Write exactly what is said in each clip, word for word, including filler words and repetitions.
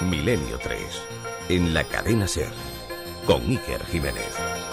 Milenio tres, en la cadena SER, con Iker Jiménez.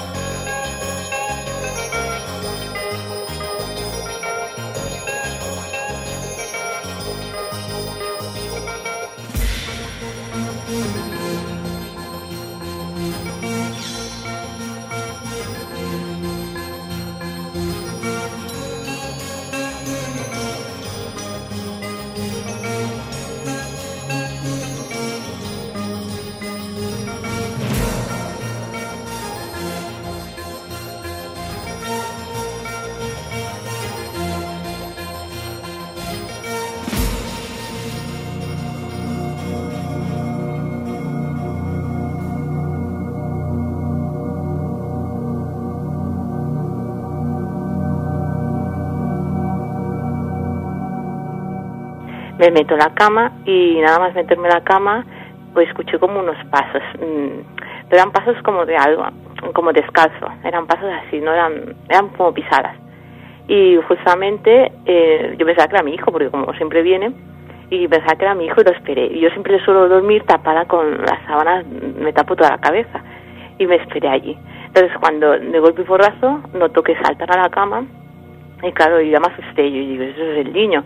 Me meto en la cama y nada más meterme en la cama, pues escuché como unos pasos, pero eran pasos como de algo, como descalzo, eran pasos así, no eran, eran como pisadas. Y justamente eh, yo pensaba que era mi hijo, porque como siempre viene, y pensaba que era mi hijo y lo esperé. Y yo siempre suelo dormir tapada con las sábanas, me tapo toda la cabeza, y me esperé allí. Entonces cuando de golpe y porrazo noto que saltan a la cama, y claro, yo ya me asusté, yo digo, eso es el niño.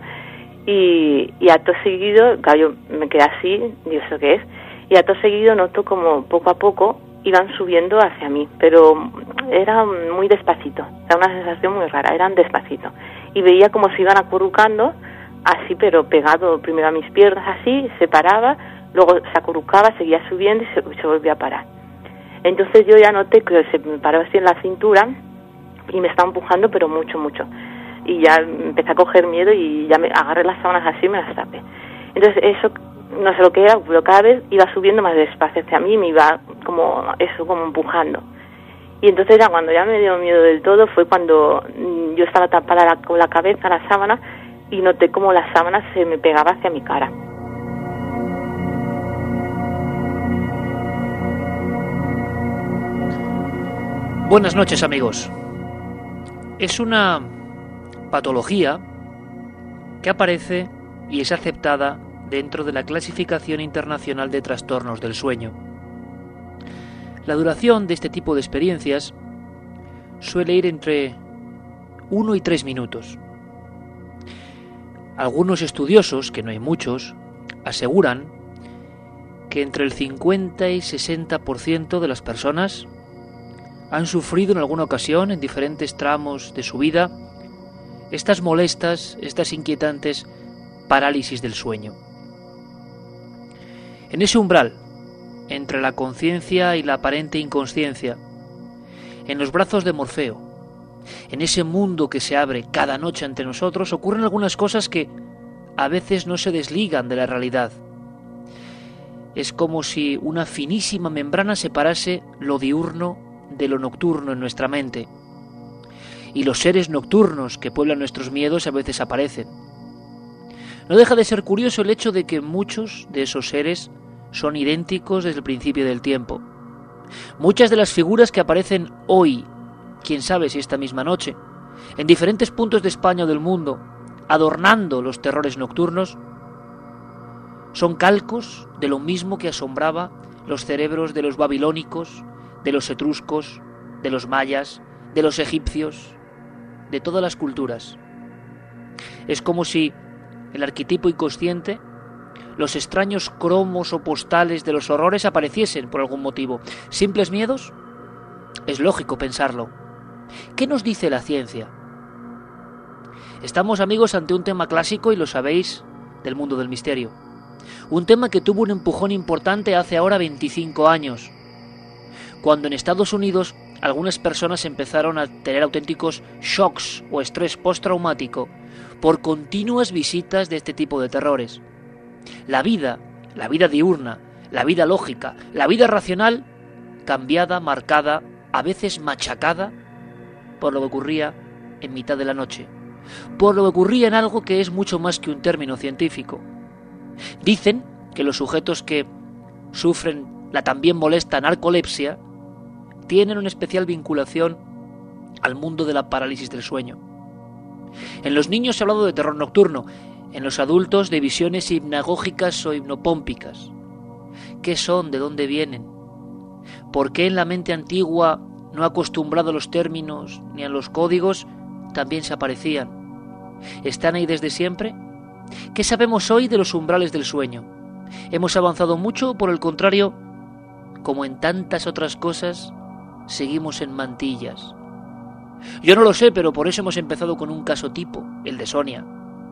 Y, y acto seguido, claro, yo me quedé así, digo, ¿eso qué es? Y acto seguido noto como poco a poco iban subiendo hacia mí, pero era muy despacito, era una sensación muy rara, eran despacito. Y veía como se iban acurrucando, así, pero pegado primero a mis piernas, así, se paraba, luego se acurrucaba, seguía subiendo y se, se volvía a parar. Entonces yo ya noté que se me paró así en la cintura y me estaba empujando, pero mucho, mucho. Y ya empecé a coger miedo y ya me agarré las sábanas así y me las tapé. Entonces eso, no sé lo que era, pero cada vez iba subiendo más despacio hacia mí y me iba como eso, como empujando. Y entonces ya cuando ya me dio miedo del todo fue cuando yo estaba tapada la, con la cabeza, la sábana, y noté como la sábana se me pegaba hacia mi cara. Buenas noches, amigos. Es una patología que aparece y es aceptada dentro de la Clasificación Internacional de Trastornos del Sueño. La duración de este tipo de experiencias suele ir entre uno y tres minutos. Algunos estudiosos, que no hay muchos, aseguran que entre el cincuenta y sesenta por ciento de las personas han sufrido en alguna ocasión, en diferentes tramos de su vida, estas molestas, estas inquietantes parálisis del sueño. En ese umbral, entre la conciencia y la aparente inconsciencia, en los brazos de Morfeo, en ese mundo que se abre cada noche ante nosotros, ocurren algunas cosas que a veces no se desligan de la realidad. Es como si una finísima membrana separase lo diurno de lo nocturno en nuestra mente. Y los seres nocturnos que pueblan nuestros miedos a veces aparecen. No deja de ser curioso el hecho de que muchos de esos seres son idénticos desde el principio del tiempo. Muchas de las figuras que aparecen hoy, quién sabe si esta misma noche, en diferentes puntos de España o del mundo, adornando los terrores nocturnos, son calcos de lo mismo que asombraba los cerebros de los babilónicos, de los etruscos, de los mayas, de los egipcios, de todas las culturas. Es como si el arquetipo inconsciente, los extraños cromos o postales de los horrores apareciesen por algún motivo. ¿Simples miedos? Es lógico pensarlo. ¿Qué nos dice la ciencia? Estamos, amigos, ante un tema clásico, y lo sabéis, del mundo del misterio. Un tema que tuvo un empujón importante hace ahora veinticinco años, cuando en Estados Unidos algunas personas empezaron a tener auténticos shocks o estrés postraumático por continuas visitas de este tipo de terrores. La vida, la vida diurna, la vida lógica, la vida racional, cambiada, marcada, a veces machacada por lo que ocurría en mitad de la noche, por lo que ocurría en algo que es mucho más que un término científico. Dicen que los sujetos que sufren la también molesta narcolepsia tienen una especial vinculación al mundo de la parálisis del sueño. En los niños se ha hablado de terror nocturno, en los adultos de visiones hipnagógicas o hipnopómpicas. ¿Qué son? ¿De dónde vienen? ¿Por qué en la mente antigua, no acostumbrado a los términos ni a los códigos, también se aparecían? ¿Están ahí desde siempre? ¿Qué sabemos hoy de los umbrales del sueño? ¿Hemos avanzado mucho o, por el contrario, como en tantas otras cosas, seguimos en mantillas? Yo no lo sé, pero por eso hemos empezado con un caso tipo, el de Sonia.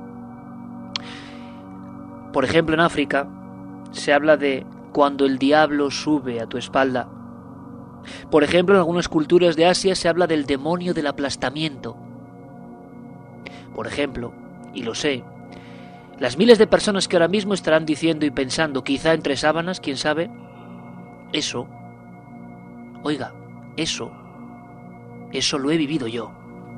Por ejemplo, en África se habla de cuando el diablo sube a tu espalda. Por ejemplo, en algunas culturas de Asia se habla del demonio del aplastamiento. Por ejemplo, y lo sé, las miles de personas que ahora mismo estarán diciendo y pensando, quizá entre sábanas, quién sabe, eso, oiga, eso, eso lo he vivido yo.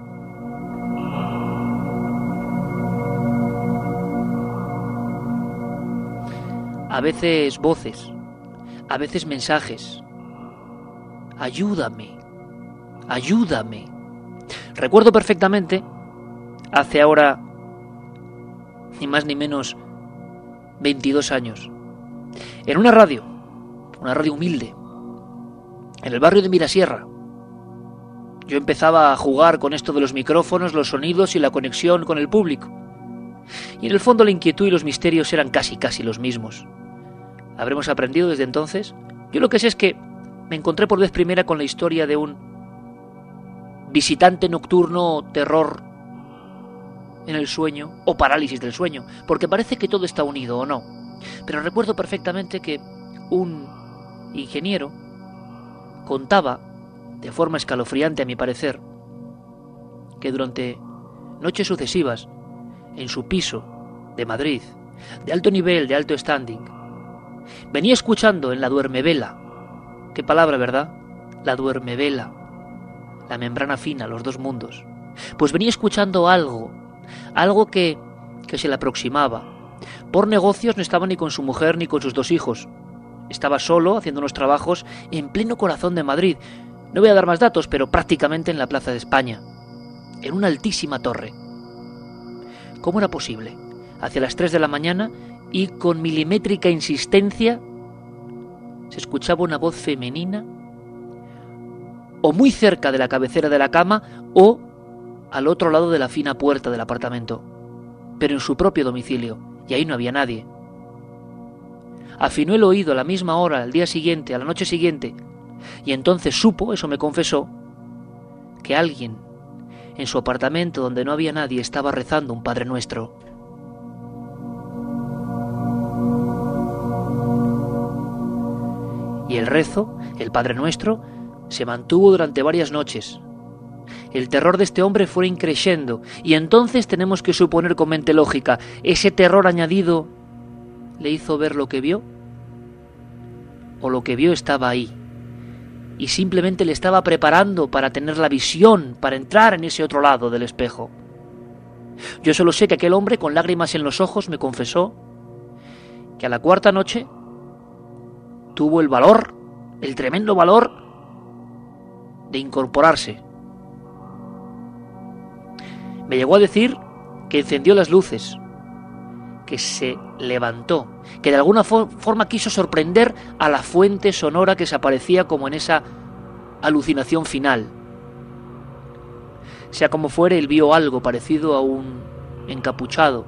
A veces voces, a veces mensajes. Ayúdame, ayúdame. Recuerdo perfectamente, hace ahora ni más ni menos veintidós años, en una radio, una radio humilde, en el barrio de Mirasierra. Yo empezaba a jugar con esto de los micrófonos, los sonidos y la conexión con el público. Y en el fondo la inquietud y los misterios eran casi casi los mismos. ¿Habremos aprendido desde entonces? Yo lo que sé es que me encontré por vez primera con la historia de un visitante nocturno, terror en el sueño, o parálisis del sueño, porque parece que todo está unido, ¿o no? Pero recuerdo perfectamente que un ingeniero contaba, de forma escalofriante a mi parecer, que durante noches sucesivas, en su piso de Madrid, de alto nivel, de alto standing, venía escuchando en la duermevela, qué palabra, ¿verdad? La duermevela, la membrana fina, los dos mundos, pues venía escuchando algo, algo que, que se le aproximaba. Por negocios no estaba ni con su mujer ni con sus dos hijos, estaba solo haciendo unos trabajos en pleno corazón de Madrid. No voy a dar más datos, pero prácticamente en la Plaza de España, en una altísima torre. ¿Cómo era posible? Hacia las tres de la mañana y con milimétrica insistencia se escuchaba una voz femenina, o muy cerca de la cabecera de la cama o al otro lado de la fina puerta del apartamento, pero en su propio domicilio, y ahí no había nadie. Afinó el oído a la misma hora, al día siguiente, a la noche siguiente, y entonces supo, eso me confesó, que alguien en su apartamento donde no había nadie estaba rezando un Padre Nuestro. Y el rezo, el Padre Nuestro, se mantuvo durante varias noches. El terror de este hombre fue increciendo, y entonces tenemos que suponer con mente lógica, ese terror añadido le hizo ver lo que vio, o lo que vio estaba ahí, y simplemente le estaba preparando para tener la visión, para entrar en ese otro lado del espejo. Yo solo sé que aquel hombre, con lágrimas en los ojos, me confesó que a la cuarta noche tuvo el valor, el tremendo valor, de incorporarse. Me llegó a decir que encendió las luces, que se levantó, que de alguna fo- forma quiso sorprender a la fuente sonora que se aparecía como en esa alucinación final. Sea como fuere, él vio algo parecido a un encapuchado,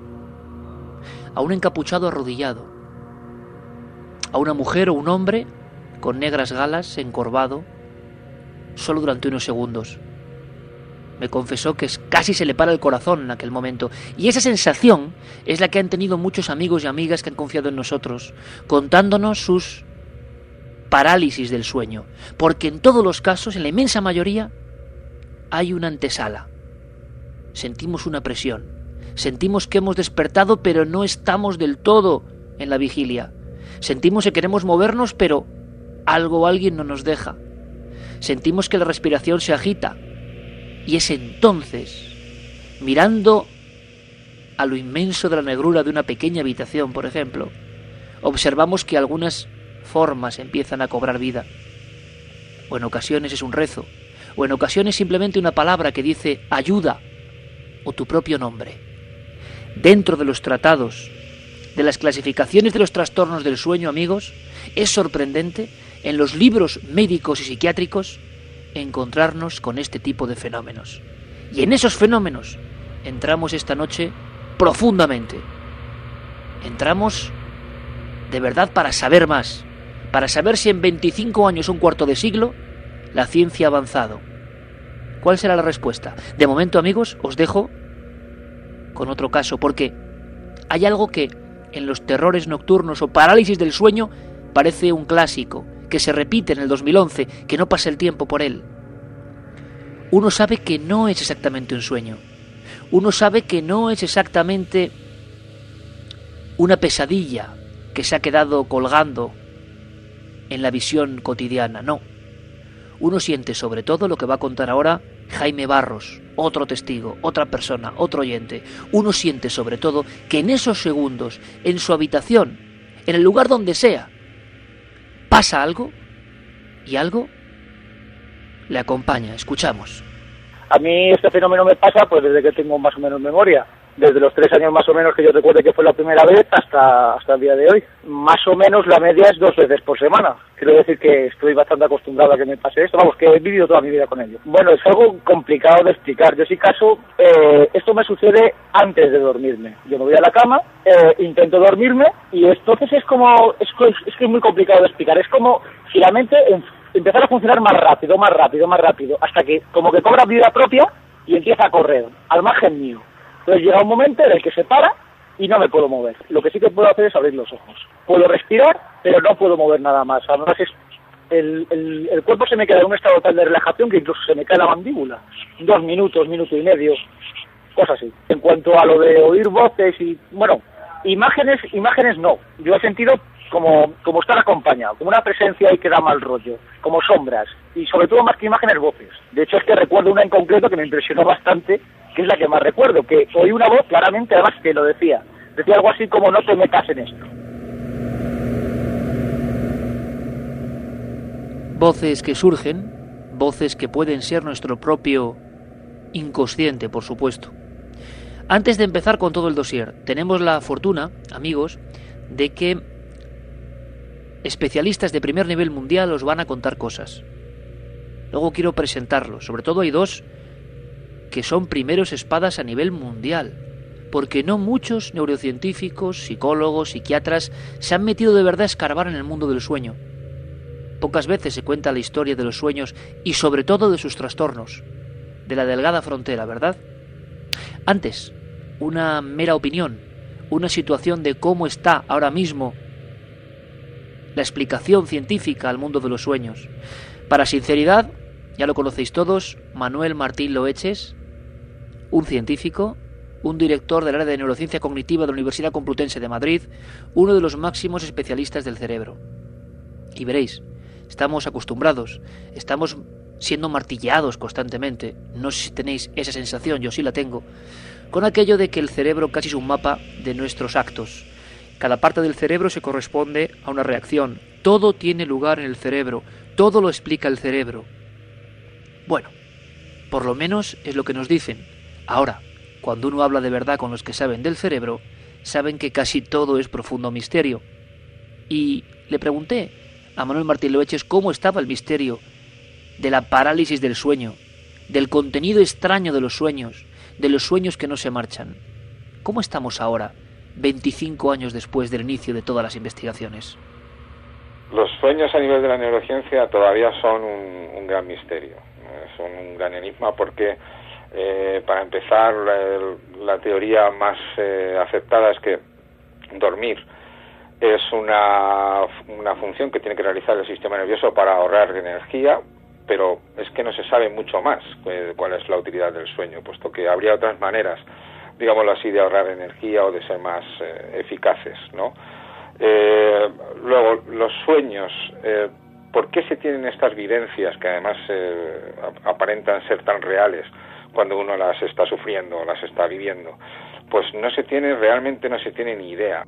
a un encapuchado arrodillado, a una mujer o un hombre con negras galas, encorvado, solo durante unos segundos. Me confesó que casi se le para el corazón en aquel momento. Y esa sensación es la que han tenido muchos amigos y amigas que han confiado en nosotros, contándonos sus parálisis del sueño. Porque en todos los casos, en la inmensa mayoría, hay una antesala. Sentimos una presión. Sentimos que hemos despertado, pero no estamos del todo en la vigilia. Sentimos que queremos movernos, pero algo o alguien no nos deja. Sentimos que la respiración se agita. Y es entonces, mirando a lo inmenso de la negrura de una pequeña habitación, por ejemplo, observamos que algunas formas empiezan a cobrar vida. O en ocasiones es un rezo, o en ocasiones simplemente una palabra que dice ayuda, o tu propio nombre. Dentro de los tratados de las clasificaciones de los trastornos del sueño, amigos, es sorprendente en los libros médicos y psiquiátricos encontrarnos con este tipo de fenómenos. Y en esos fenómenos entramos esta noche profundamente. Entramos de verdad para saber más, para saber si en veinticinco años, un cuarto de siglo, la ciencia ha avanzado. ¿Cuál será la respuesta? De momento, amigos, os dejo con otro caso, porque hay algo que en los terrores nocturnos o parálisis del sueño parece un clásico, que se repite en el dos mil once, que no pasa el tiempo por él. Uno sabe que no es exactamente un sueño. Uno sabe que no es exactamente una pesadilla que se ha quedado colgando en la visión cotidiana, no. Uno siente sobre todo lo que va a contar ahora Jaime Barros, otro testigo, otra persona, otro oyente. Uno siente sobre todo que en esos segundos, en su habitación, en el lugar donde sea, pasa algo y algo le acompaña. Escuchamos. A mí este fenómeno me pasa pues desde que tengo más o menos memoria. Desde los tres años más o menos que yo recuerde que fue la primera vez hasta hasta el día de hoy. Más o menos la media es dos veces por semana. Quiero decir que estoy bastante acostumbrado a que me pase esto. Vamos, que he vivido toda mi vida con ello. Bueno, es algo complicado de explicar. Yo, si caso, eh, esto me sucede antes de dormirme. Yo me voy a la cama, eh, intento dormirme y entonces es como... Es, es que es muy complicado de explicar. Es como si la mente empezara a funcionar más rápido, más rápido, más rápido, hasta que como que cobra vida propia y empieza a correr al margen mío. Entonces llega un momento en el que se para y no me puedo mover. Lo que sí que puedo hacer es abrir los ojos. Puedo respirar, pero no puedo mover nada más. Además, es, el, el, el cuerpo se me queda en un estado tal de relajación que incluso se me cae la mandíbula. Dos minutos, minuto y medio, cosas así. En cuanto a lo de oír voces y... Bueno, imágenes, imágenes no. Yo he sentido como, como estar acompañado, como una presencia ahí que da mal rollo, como sombras. Y sobre todo, más que imágenes, voces. De hecho, es que recuerdo una en concreto que me impresionó bastante, que es la que más recuerdo, que oí una voz claramente, además que lo decía, decía algo así como no te metas en esto. Voces que surgen, voces que pueden ser nuestro propio inconsciente, por supuesto. Antes de empezar con todo el dossier, tenemos la fortuna, amigos, de que especialistas de primer nivel mundial os van a contar cosas. Luego quiero presentarlos, sobre todo hay dos que son primeros espadas a nivel mundial, porque no muchos neurocientíficos, psicólogos, psiquiatras se han metido de verdad a escarbar en el mundo del sueño. Pocas veces se cuenta la historia de los sueños y sobre todo de sus trastornos, de la delgada frontera, ¿verdad? Antes, una mera opinión, una situación de cómo está ahora mismo la explicación científica al mundo de los sueños. Para sinceridad, ya lo conocéis todos, Manuel Martín Loeches, un científico, un director del área de neurociencia cognitiva de la Universidad Complutense de Madrid, uno de los máximos especialistas del cerebro. Y veréis, estamos acostumbrados, estamos siendo martillados constantemente, no sé si tenéis esa sensación, yo sí la tengo, con aquello de que el cerebro casi es un mapa de nuestros actos. Cada parte del cerebro se corresponde a una reacción, todo tiene lugar en el cerebro, todo lo explica el cerebro. Bueno, por lo menos es lo que nos dicen. Ahora, cuando uno habla de verdad con los que saben del cerebro, saben que casi todo es profundo misterio. Y le pregunté a Manuel Martín Loeches cómo estaba el misterio de la parálisis del sueño, del contenido extraño de los sueños, de los sueños que no se marchan. ¿Cómo estamos ahora, veinticinco años después del inicio de todas las investigaciones? Los sueños a nivel de la neurociencia todavía son un, un gran misterio, son un gran enigma porque, eh, para empezar, la, la teoría más eh, aceptada es que dormir es una, una función que tiene que realizar el sistema nervioso para ahorrar energía, pero es que no se sabe mucho más eh, cuál es la utilidad del sueño, puesto que habría otras maneras, digámoslo así, de ahorrar energía o de ser más eh, eficaces, ¿no? Eh, luego, los sueños, eh, ¿por qué se tienen estas vivencias que además eh, aparentan ser tan reales cuando uno las está sufriendo o las está viviendo? Pues no se tiene, realmente no se tiene ni idea.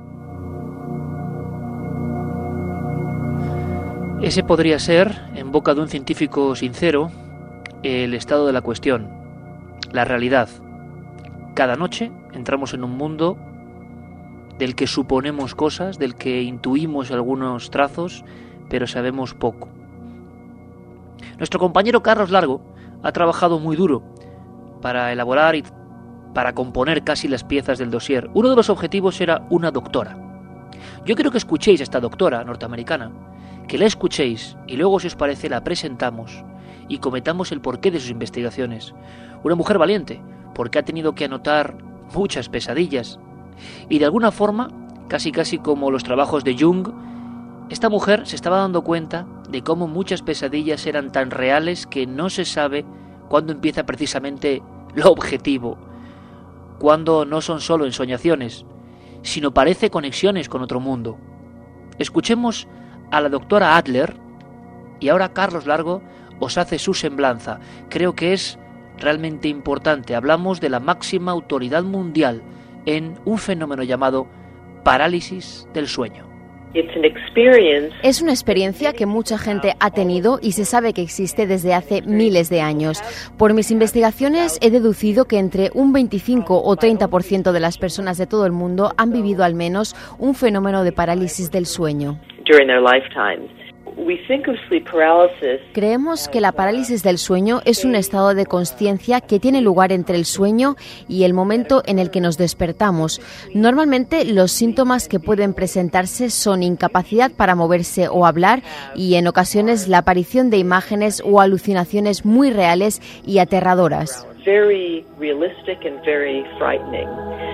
Ese podría ser, en boca de un científico sincero, el estado de la cuestión, la realidad. Cada noche entramos en un mundo del que suponemos cosas, del que intuimos algunos trazos, pero sabemos poco. Nuestro compañero Carlos Largo ha trabajado muy duro para elaborar y para componer casi las piezas del dossier. Uno de los objetivos era una doctora. Yo quiero que escuchéis a esta doctora norteamericana, que la escuchéis y luego, si os parece, la presentamos y comentamos el porqué de sus investigaciones. Una mujer valiente, porque ha tenido que anotar muchas pesadillas. Y de alguna forma, casi casi como los trabajos de Jung, esta mujer se estaba dando cuenta de cómo muchas pesadillas eran tan reales que no se sabe cuándo empieza precisamente lo objetivo, cuándo no son solo ensoñaciones, sino parece conexiones con otro mundo. Escuchemos a la doctora Adler y ahora Carlos Largo os hace su semblanza. Creo que es realmente importante. Hablamos de la máxima autoridad mundial en un fenómeno llamado parálisis del sueño. Es una experiencia que mucha gente ha tenido y se sabe que existe desde hace miles de años. Por mis investigaciones he deducido que entre un veinticinco o treinta por ciento de las personas de todo el mundo han vivido al menos un fenómeno de parálisis del sueño. Creemos que la parálisis del sueño es un estado de consciencia que tiene lugar entre el sueño y el momento en el que nos despertamos. Normalmente los síntomas que pueden presentarse son incapacidad para moverse o hablar y en ocasiones la aparición de imágenes o alucinaciones muy reales y aterradoras. Very realistic and very frightening.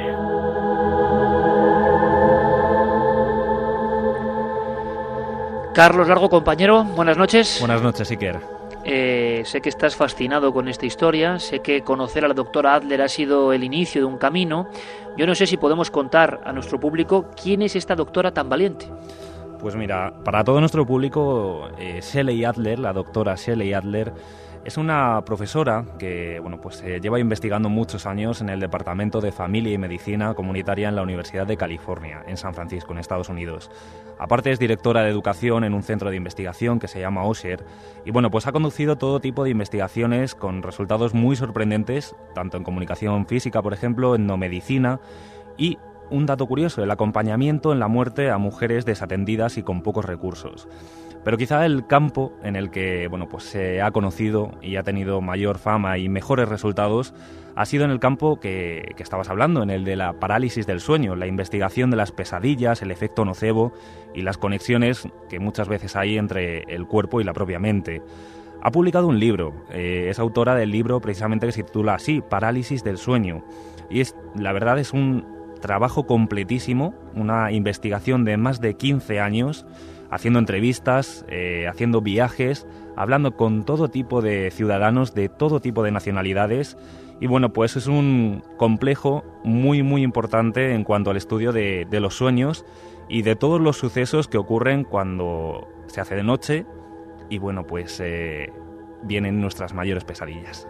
Carlos Largo, compañero, buenas noches. Buenas noches, Iker. Eh, sé que estás fascinado con esta historia, sé que conocer a la doctora Adler ha sido el inicio de un camino. Yo no sé si podemos contar a nuestro público quién es esta doctora tan valiente. Pues mira, para todo nuestro público, eh, Shelley Adler, la doctora Shelley Adler, es una profesora que bueno, pues, eh, lleva investigando muchos años en el Departamento de Familia y Medicina Comunitaria en la Universidad de California, en San Francisco, en Estados Unidos. Aparte es directora de educación en un centro de investigación que se llama Osher y bueno, pues ha conducido todo tipo de investigaciones con resultados muy sorprendentes, tanto en comunicación física, por ejemplo, en no medicina y un dato curioso, el acompañamiento en la muerte a mujeres desatendidas y con pocos recursos. Pero quizá el campo en el que bueno, pues se ha conocido y ha tenido mayor fama y mejores resultados ha sido en el campo que, que estabas hablando, en el de la parálisis del sueño, la investigación de las pesadillas, el efecto nocebo y las conexiones que muchas veces hay entre el cuerpo y la propia mente. Ha publicado un libro, eh, es autora del libro precisamente que se titula así, Parálisis del sueño. Y es, la verdad es un trabajo completísimo, una investigación de más de quince años, haciendo entrevistas, eh, haciendo viajes, hablando con todo tipo de ciudadanos de todo tipo de nacionalidades y bueno, pues es un complejo muy muy importante en cuanto al estudio de, de los sueños y de todos los sucesos que ocurren cuando se hace de noche y bueno, pues eh, vienen nuestras mayores pesadillas.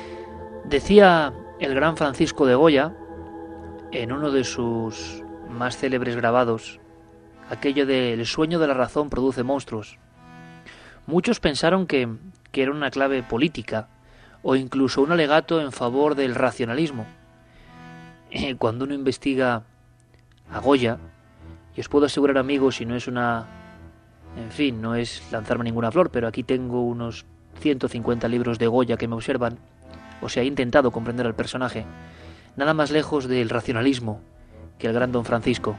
Decía el gran Francisco de Goya en uno de sus más célebres grabados, aquello de el sueño de la razón produce monstruos. Muchos pensaron que, que era una clave política o incluso un alegato en favor del racionalismo. Eh, cuando uno investiga a Goya, y os puedo asegurar, amigos, y no es una... En fin, no es lanzarme ninguna flor, pero aquí tengo unos ciento cincuenta libros de Goya que me observan, o sea, he intentado comprender al personaje, nada más lejos del racionalismo que el gran don Francisco.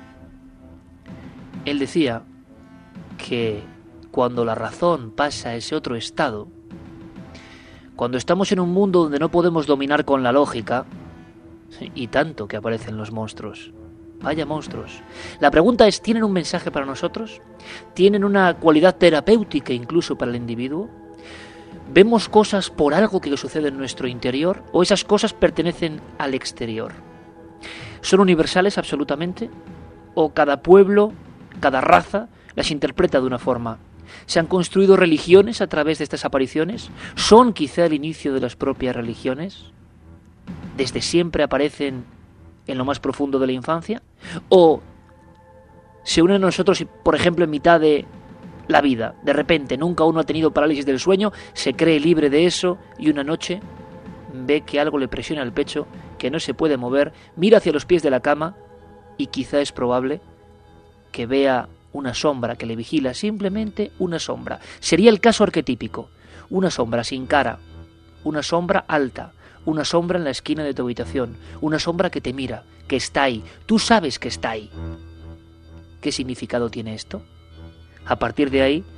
Él decía que cuando la razón pasa a ese otro estado, cuando estamos en un mundo donde no podemos dominar con la lógica, y tanto que aparecen los monstruos, vaya monstruos. La pregunta es, ¿tienen un mensaje para nosotros? ¿Tienen una cualidad terapéutica incluso para el individuo? ¿Vemos cosas por algo que sucede en nuestro interior o esas cosas pertenecen al exterior? ¿Son universales absolutamente? ¿O cada pueblo, cada raza las interpreta de una forma? ¿Se han construido religiones a través de estas apariciones? ¿Son quizá el inicio de las propias religiones? ¿Desde siempre aparecen en lo más profundo de la infancia? ¿O se unen a nosotros, por ejemplo, en mitad de la vida? De repente, nunca uno ha tenido parálisis del sueño, se cree libre de eso y una noche ve que algo le presiona el pecho, que no se puede mover, mira hacia los pies de la cama y quizá es probable que vea una sombra que le vigila, simplemente una sombra. Sería el caso arquetípico, una sombra sin cara, una sombra alta, una sombra en la esquina de tu habitación, una sombra que te mira, que está ahí, tú sabes que está ahí. ¿Qué significado tiene esto? A partir de ahí,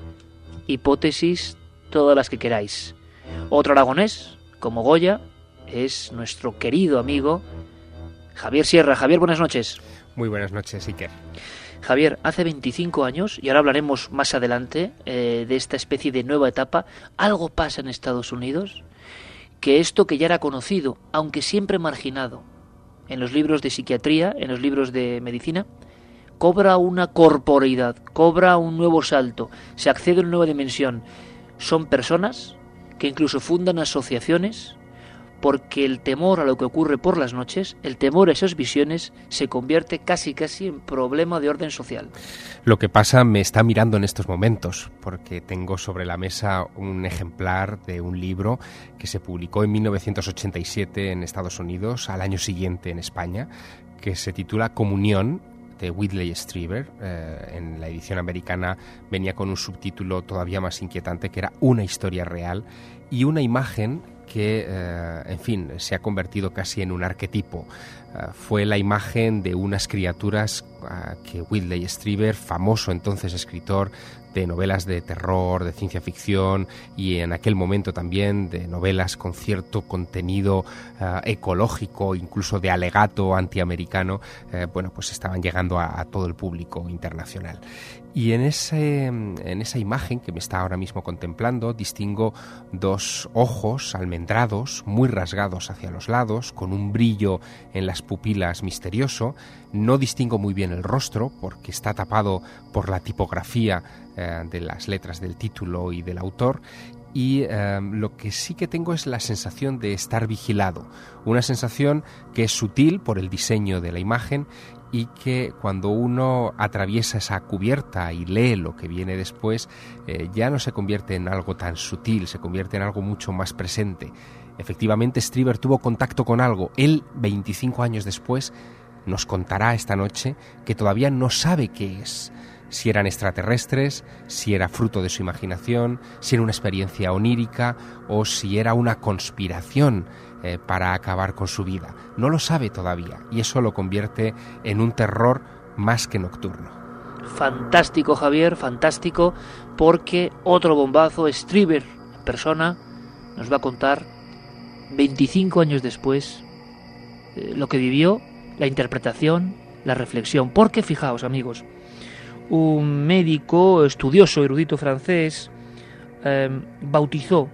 hipótesis todas las que queráis. Otro aragonés, como Goya, es nuestro querido amigo Javier Sierra. Javier, buenas noches. Muy buenas noches, Iker. Javier, hace veinticinco años, y ahora hablaremos más adelante eh, de esta especie de nueva etapa, algo pasa en Estados Unidos, que esto que ya era conocido, aunque siempre marginado, en los libros de psiquiatría, en los libros de medicina, cobra una corporeidad, cobra un nuevo salto, se accede a una nueva dimensión. Son personas que incluso fundan asociaciones porque el temor a lo que ocurre por las noches, el temor a esas visiones, se convierte casi casi en problema de orden social. Lo que pasa me está mirando en estos momentos, porque tengo sobre la mesa un ejemplar de un libro que se publicó en mil novecientos ochenta y siete en Estados Unidos, al año siguiente en España, que se titula Comunión, de Whitley Strieber. Eh, en la edición americana venía con un subtítulo todavía más inquietante, que era Una historia real, y una imagen que, eh, en fin, se ha convertido casi en un arquetipo. Uh, fue la imagen de unas criaturas uh, que Whitley Strieber, famoso entonces escritor de novelas de terror, de ciencia ficción y en aquel momento también de novelas con cierto contenido uh, ecológico, incluso de alegato antiamericano, uh, bueno, pues estaban llegando a, a todo el público internacional. Y en, ese, en esa imagen que me está ahora mismo contemplando distingo dos ojos almendrados, muy rasgados hacia los lados, con un brillo en las pupilas misterioso. No distingo muy bien el rostro porque está tapado por la tipografía eh, de las letras del título y del autor. Y eh, lo que sí que tengo es la sensación de estar vigilado, una sensación que es sutil por el diseño de la imagen y que cuando uno atraviesa esa cubierta y lee lo que viene después, eh, ya no se convierte en algo tan sutil, se convierte en algo mucho más presente. Efectivamente, Strieber tuvo contacto con algo. Él, veinticinco años después, nos contará esta noche que todavía no sabe qué es. Si eran extraterrestres, si era fruto de su imaginación, si era una experiencia onírica o si era una conspiración eh, para acabar con su vida. No lo sabe todavía y eso lo convierte en un terror más que nocturno. Fantástico, Javier, fantástico, porque otro bombazo, Strieber en persona, nos va a contar veinticinco años después eh, lo que vivió, la interpretación, la reflexión. Porque, fijaos, amigos, un médico estudioso, erudito francés, eh, bautizó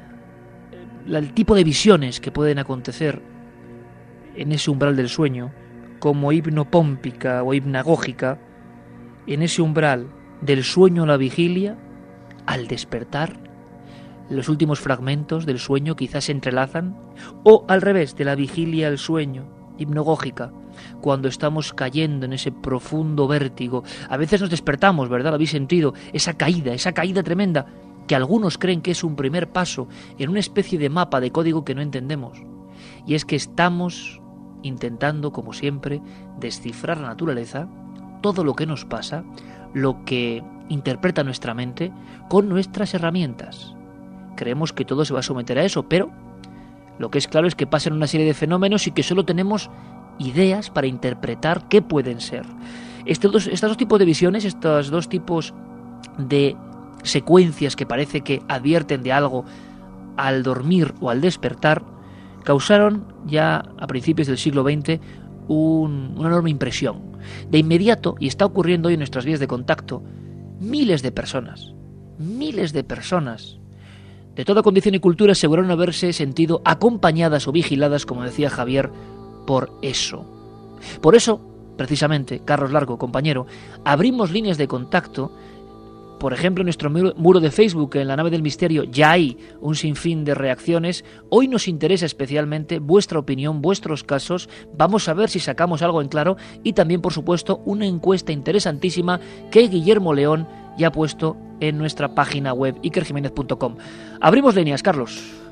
el tipo de visiones que pueden acontecer en ese umbral del sueño como hipnopómpica o hipnagógica. En ese umbral del sueño a la vigilia, al despertar, los últimos fragmentos del sueño quizás se entrelazan, o al revés, de la vigilia al sueño, hipnagógica, cuando estamos cayendo en ese profundo vértigo. A veces nos despertamos, ¿verdad? ¿Lo habéis sentido? Esa caída, esa caída tremenda, que algunos creen que es un primer paso en una especie de mapa de código que no entendemos. Y es que estamos intentando, como siempre, descifrar la naturaleza, todo lo que nos pasa, lo que interpreta nuestra mente, con nuestras herramientas. Creemos que todo se va a someter a eso, pero lo que es claro es que pasan una serie de fenómenos y que solo tenemos ideas para interpretar qué pueden ser. Estos dos, estos dos tipos de visiones, estos dos tipos de secuencias que parece que advierten de algo al dormir o al despertar, causaron ya a principios del siglo veinte un, una enorme impresión. De inmediato, y está ocurriendo hoy en nuestras vías de contacto, miles de personas, miles de personas de toda condición y cultura aseguraron haberse sentido acompañadas o vigiladas, como decía Javier, por eso. Por eso, precisamente, Carlos Largo, compañero, abrimos líneas de contacto. Por ejemplo, en nuestro muro de Facebook, en la nave del misterio, ya hay un sinfín de reacciones. Hoy nos interesa especialmente vuestra opinión, vuestros casos. Vamos a ver si sacamos algo en claro. Y también, por supuesto, una encuesta interesantísima que Guillermo León ya ha puesto en nuestra página web, iker jiménez punto com. Abrimos líneas, Carlos.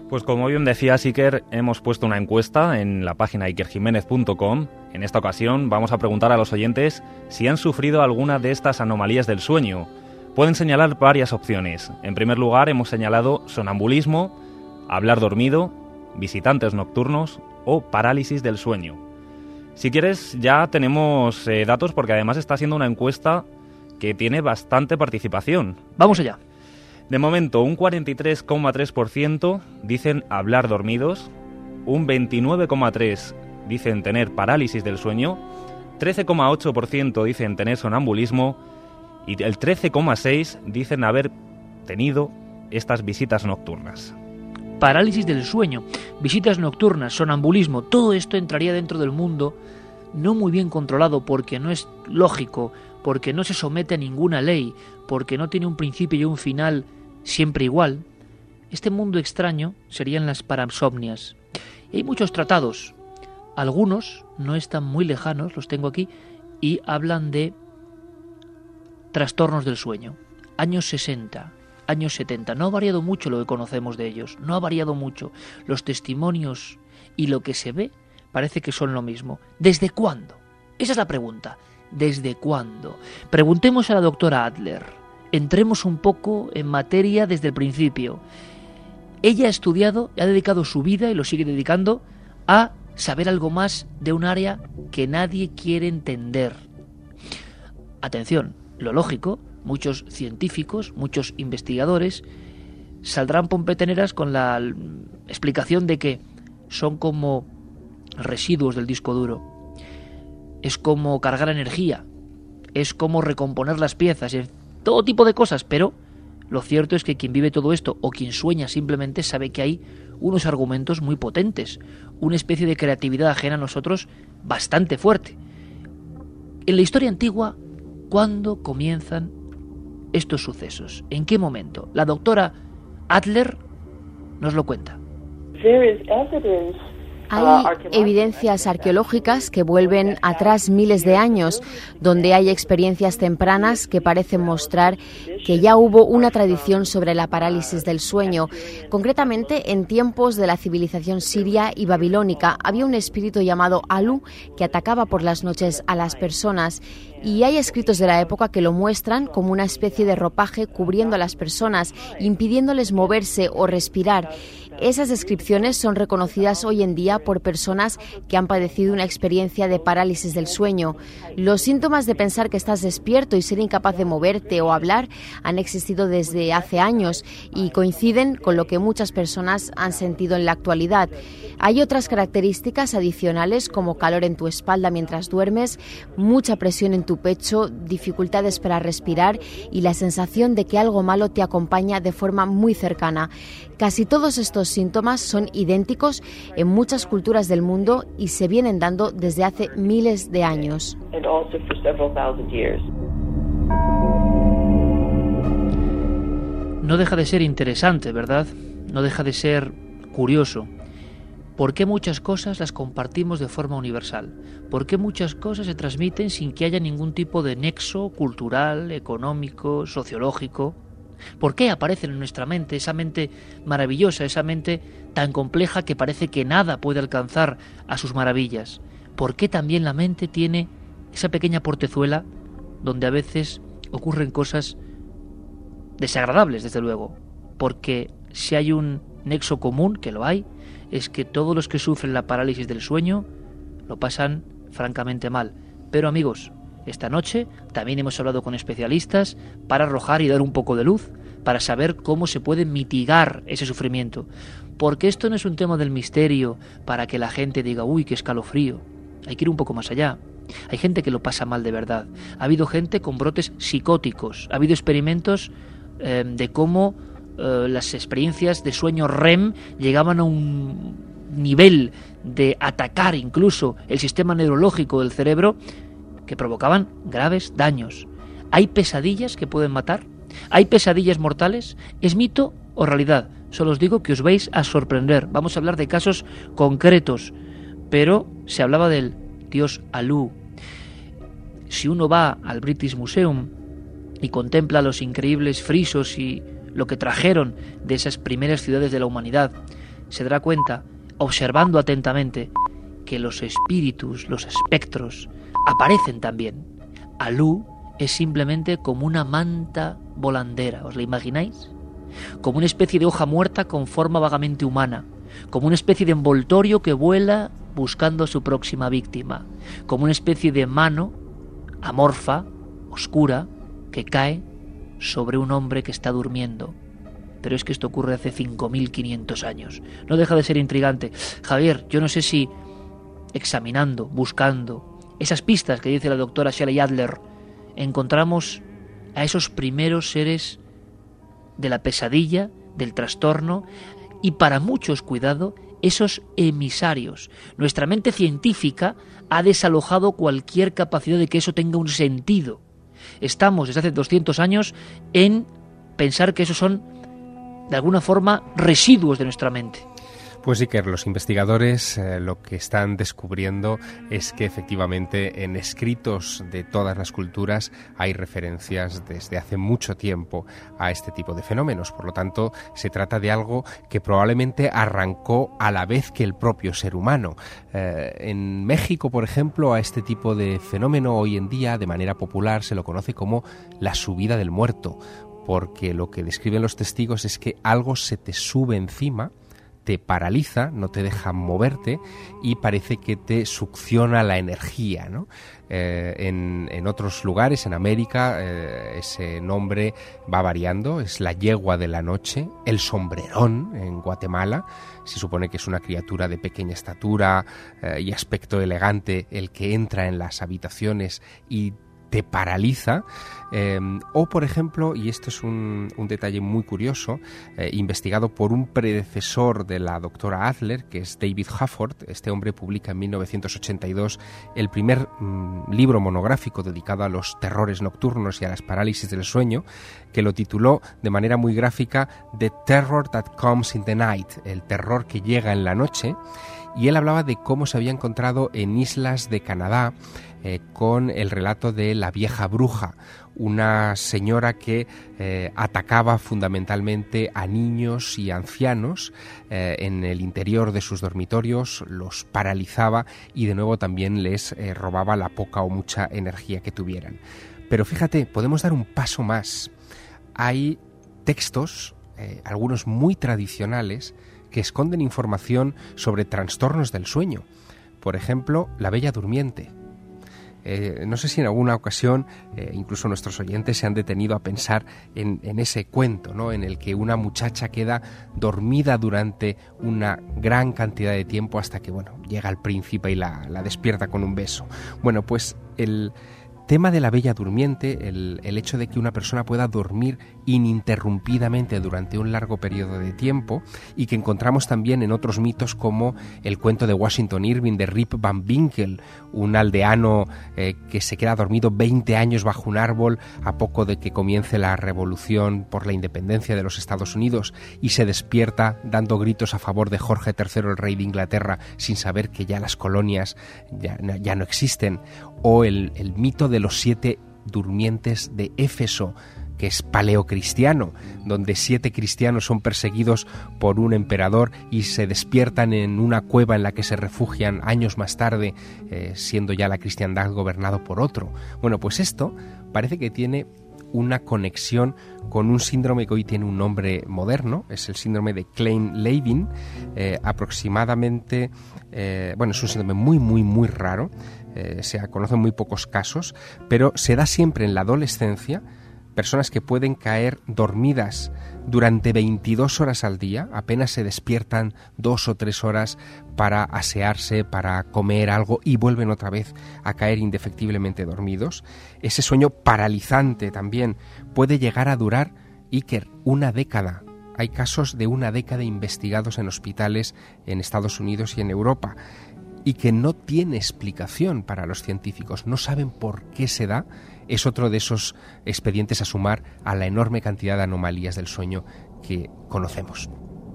Pues como bien decía Iker, hemos puesto una encuesta en la página iker jiménez punto com. En esta ocasión vamos a preguntar a los oyentes si han sufrido alguna de estas anomalías del sueño. Pueden señalar varias opciones. En primer lugar, hemos señalado sonambulismo, hablar dormido, visitantes nocturnos o parálisis del sueño. Si quieres, ya tenemos eh, datos porque además está siendo una encuesta que tiene bastante participación. Vamos allá. De momento, un cuarenta y tres coma tres por ciento dicen hablar dormidos, un veintinueve coma tres por ciento dicen tener parálisis del sueño, trece coma ocho por ciento dicen tener sonambulismo y el trece coma seis por ciento dicen haber tenido estas visitas nocturnas. Parálisis del sueño, visitas nocturnas, sonambulismo, todo esto entraría dentro del mundo no muy bien controlado porque no es lógico, porque no se somete a ninguna ley, porque no tiene un principio y un final siempre igual. Este mundo extraño serían las parasomnias. Y hay muchos tratados, algunos no están muy lejanos, los tengo aquí, y hablan de trastornos del sueño. Años sesenta, años setenta, no ha variado mucho lo que conocemos de ellos, no ha variado mucho. Los testimonios y lo que se ve parece que son lo mismo. ¿Desde cuándo? Esa es la pregunta. ¿Desde cuándo? Preguntemos a la doctora Adler. Entremos un poco en materia desde el principio. Ella ha estudiado, ha dedicado su vida y lo sigue dedicando a saber algo más de un área que nadie quiere entender. Atención, lo lógico, muchos científicos, muchos investigadores saldrán pompeteneras con la explicación de que son como residuos del disco duro. Es como cargar energía, es como recomponer las piezas, todo tipo de cosas, pero lo cierto es que quien vive todo esto o quien sueña simplemente sabe que hay unos argumentos muy potentes, una especie de creatividad ajena a nosotros bastante fuerte. En la historia antigua, ¿cuándo comienzan estos sucesos? ¿En qué momento? La doctora Adler nos lo cuenta. There is evidence. Hay evidencias arqueológicas que vuelven atrás miles de años, donde hay experiencias tempranas que parecen mostrar que ya hubo una tradición sobre la parálisis del sueño. Concretamente, en tiempos de la civilización siria y babilónica había un espíritu llamado Alu que atacaba por las noches a las personas. Y hay escritos de la época que lo muestran como una especie de ropaje cubriendo a las personas, impidiéndoles moverse o respirar. Esas descripciones son reconocidas hoy en día por personas que han padecido una experiencia de parálisis del sueño. Los síntomas de pensar que estás despierto y ser incapaz de moverte o hablar han existido desde hace años y coinciden con lo que muchas personas han sentido en la actualidad. Hay otras características adicionales como calor en tu espalda mientras duermes, mucha presión en tu pecho, dificultades para respirar y la sensación de que algo malo te acompaña de forma muy cercana. Casi todos estos síntomas son idénticos en muchas culturas del mundo y se vienen dando desde hace miles de años. No deja de ser interesante, ¿verdad? No deja de ser curioso. ¿Por qué muchas cosas las compartimos de forma universal? ¿Por qué muchas cosas se transmiten sin que haya ningún tipo de nexo cultural, económico, sociológico? ¿Por qué aparecen en nuestra mente, esa mente maravillosa, esa mente tan compleja que parece que nada puede alcanzar a sus maravillas? ¿Por qué también la mente tiene esa pequeña portezuela donde a veces ocurren cosas desagradables, desde luego? Porque si hay un nexo común, que lo hay, es que todos los que sufren la parálisis del sueño lo pasan francamente mal. Pero amigos, esta noche también hemos hablado con especialistas para arrojar y dar un poco de luz, para saber cómo se puede mitigar ese sufrimiento. Porque esto no es un tema del misterio para que la gente diga, uy, qué escalofrío. Hay que ir un poco más allá. Hay gente que lo pasa mal de verdad. Ha habido gente con brotes psicóticos. Ha habido experimentos eh, de cómo eh, las experiencias de sueño R E M llegaban a un nivel de atacar incluso el sistema neurológico del cerebro que provocaban graves daños. ¿Hay pesadillas que pueden matar? ¿Hay pesadillas mortales? ¿Es mito o realidad? Solo os digo que os vais a sorprender. Vamos a hablar de casos concretos, pero se hablaba del dios Alu. Si uno va al British Museum y contempla los increíbles frisos y lo que trajeron de esas primeras ciudades de la humanidad, se dará cuenta, observando atentamente, que los espíritus, los espectros, aparecen también. Alú es simplemente como una manta volandera, ¿os la imagináis? Como una especie de hoja muerta con forma vagamente humana, como una especie de envoltorio que vuela buscando a su próxima víctima, como una especie de mano amorfa, oscura, que cae sobre un hombre que está durmiendo. Pero es que esto ocurre hace cinco mil quinientos años. No deja de ser intrigante. Javier, yo no sé si examinando, buscando esas pistas que dice la doctora Shelley Adler, encontramos a esos primeros seres de la pesadilla, del trastorno, y para muchos, cuidado, esos emisarios. Nuestra mente científica ha desalojado cualquier capacidad de que eso tenga un sentido. Estamos desde hace doscientos años en pensar que esos son, de alguna forma, residuos de nuestra mente. Pues Iker, los investigadores eh, lo que están descubriendo es que efectivamente en escritos de todas las culturas hay referencias desde hace mucho tiempo a este tipo de fenómenos. Por lo tanto, se trata de algo que probablemente arrancó a la vez que el propio ser humano. Eh, en México, por ejemplo, a este tipo de fenómeno hoy en día, de manera popular, se lo conoce como la subida del muerto, porque lo que describen los testigos es que algo se te sube encima, te paraliza, no te deja moverte y parece que te succiona la energía, ¿no? Eh, en, en otros lugares, en América, eh, ese nombre va variando, es la yegua de la noche, el sombrerón en Guatemala, se supone que es una criatura de pequeña estatura eh, y aspecto elegante el que entra en las habitaciones y te paraliza, eh, o por ejemplo, y esto es un, un detalle muy curioso, eh, investigado por un predecesor de la doctora Adler, que es David Hafford. Este hombre publica en mil novecientos ochenta y dos el primer mm, libro monográfico dedicado a los terrores nocturnos y a las parálisis del sueño, que lo tituló de manera muy gráfica The Terror That Comes in the Night, el terror que llega en la noche, y él hablaba de cómo se había encontrado en islas de Canadá eh, con el relato de la vieja bruja, una señora que eh, atacaba fundamentalmente a niños y ancianos eh, en el interior de sus dormitorios, los paralizaba y de nuevo también les eh, robaba la poca o mucha energía que tuvieran. Pero fíjate, podemos dar un paso más. Hay textos, eh, algunos muy tradicionales, que esconden información sobre trastornos del sueño. Por ejemplo, La Bella Durmiente. Eh, no sé si en alguna ocasión eh, incluso nuestros oyentes se han detenido a pensar en, en ese cuento, ¿no?, en el que una muchacha queda dormida durante una gran cantidad de tiempo hasta que, bueno, llega el príncipe y la, la despierta con un beso. Bueno, pues el tema de la Bella Durmiente, el, el hecho de que una persona pueda dormir ininterrumpidamente durante un largo periodo de tiempo, y que encontramos también en otros mitos como el cuento de Washington Irving de Rip Van Winkle, un aldeano eh, que se queda dormido veinte años bajo un árbol a poco de que comience la revolución por la independencia de los Estados Unidos y se despierta dando gritos a favor de Jorge tercero, el rey de Inglaterra, sin saber que ya las colonias ya, ya no existen. O el, el mito de los siete durmientes de Éfeso, que es paleocristiano, donde siete cristianos son perseguidos por un emperador y se despiertan en una cueva en la que se refugian años más tarde, eh, siendo ya la cristiandad gobernado por otro. Bueno, pues esto parece que tiene una conexión con un síndrome que hoy tiene un nombre moderno, es el síndrome de Klein-Levin, eh, aproximadamente, eh, bueno, es un síndrome muy, muy, muy raro, eh, se conocen muy pocos casos, pero se da siempre en la adolescencia. Personas que pueden caer dormidas durante veintidós horas al día, apenas se despiertan dos o tres horas para asearse, para comer algo y vuelven otra vez a caer indefectiblemente dormidos. Ese sueño paralizante también puede llegar a durar, Iker, una década. Hay casos de una década investigados en hospitales en Estados Unidos y en Europa, y que no tiene explicación para los científicos, no saben por qué se da. Es otro de esos expedientes a sumar a la enorme cantidad de anomalías del sueño que conocemos.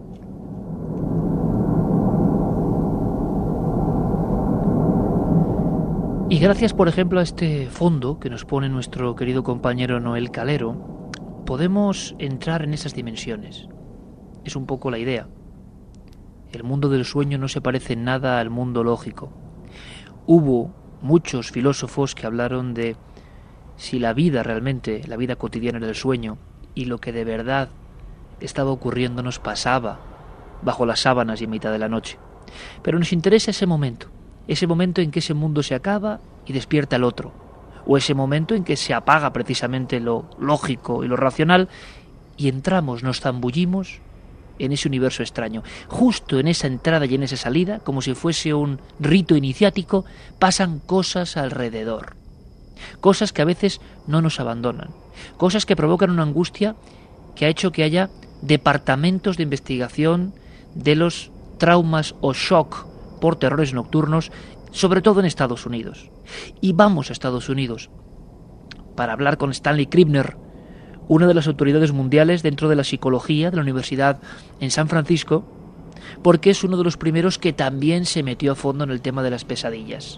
Y gracias, por ejemplo, a este fondo que nos pone nuestro querido compañero Noel Calero, podemos entrar en esas dimensiones. Es un poco la idea. el mundo del sueño no se parece en nada al mundo lógico. Hubo muchos filósofos que hablaron de si la vida realmente, la vida cotidiana era el sueño, y lo que de verdad estaba ocurriendo nos pasaba bajo las sábanas y en mitad de la noche. Pero nos interesa ese momento, ese momento en que ese mundo se acaba y despierta el otro, o ese momento en que se apaga precisamente lo lógico y lo racional y entramos, nos zambullimos en ese universo extraño. Justo en esa entrada y en esa salida, como si fuese un rito iniciático, pasan cosas alrededor. Cosas que a veces no nos abandonan. Cosas que provocan una angustia que ha hecho que haya departamentos de investigación de los traumas o shock por terrores nocturnos, sobre todo en Estados Unidos. Y vamos a Estados Unidos para hablar con Stanley Krippner, una de las autoridades mundiales dentro de la psicología de la Universidad en San Francisco, porque es uno de los primeros que también se metió a fondo en el tema de las pesadillas.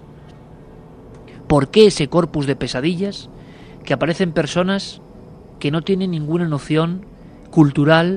¿Por qué ese corpus de pesadillas que aparecen personas que no tienen ninguna noción cultural,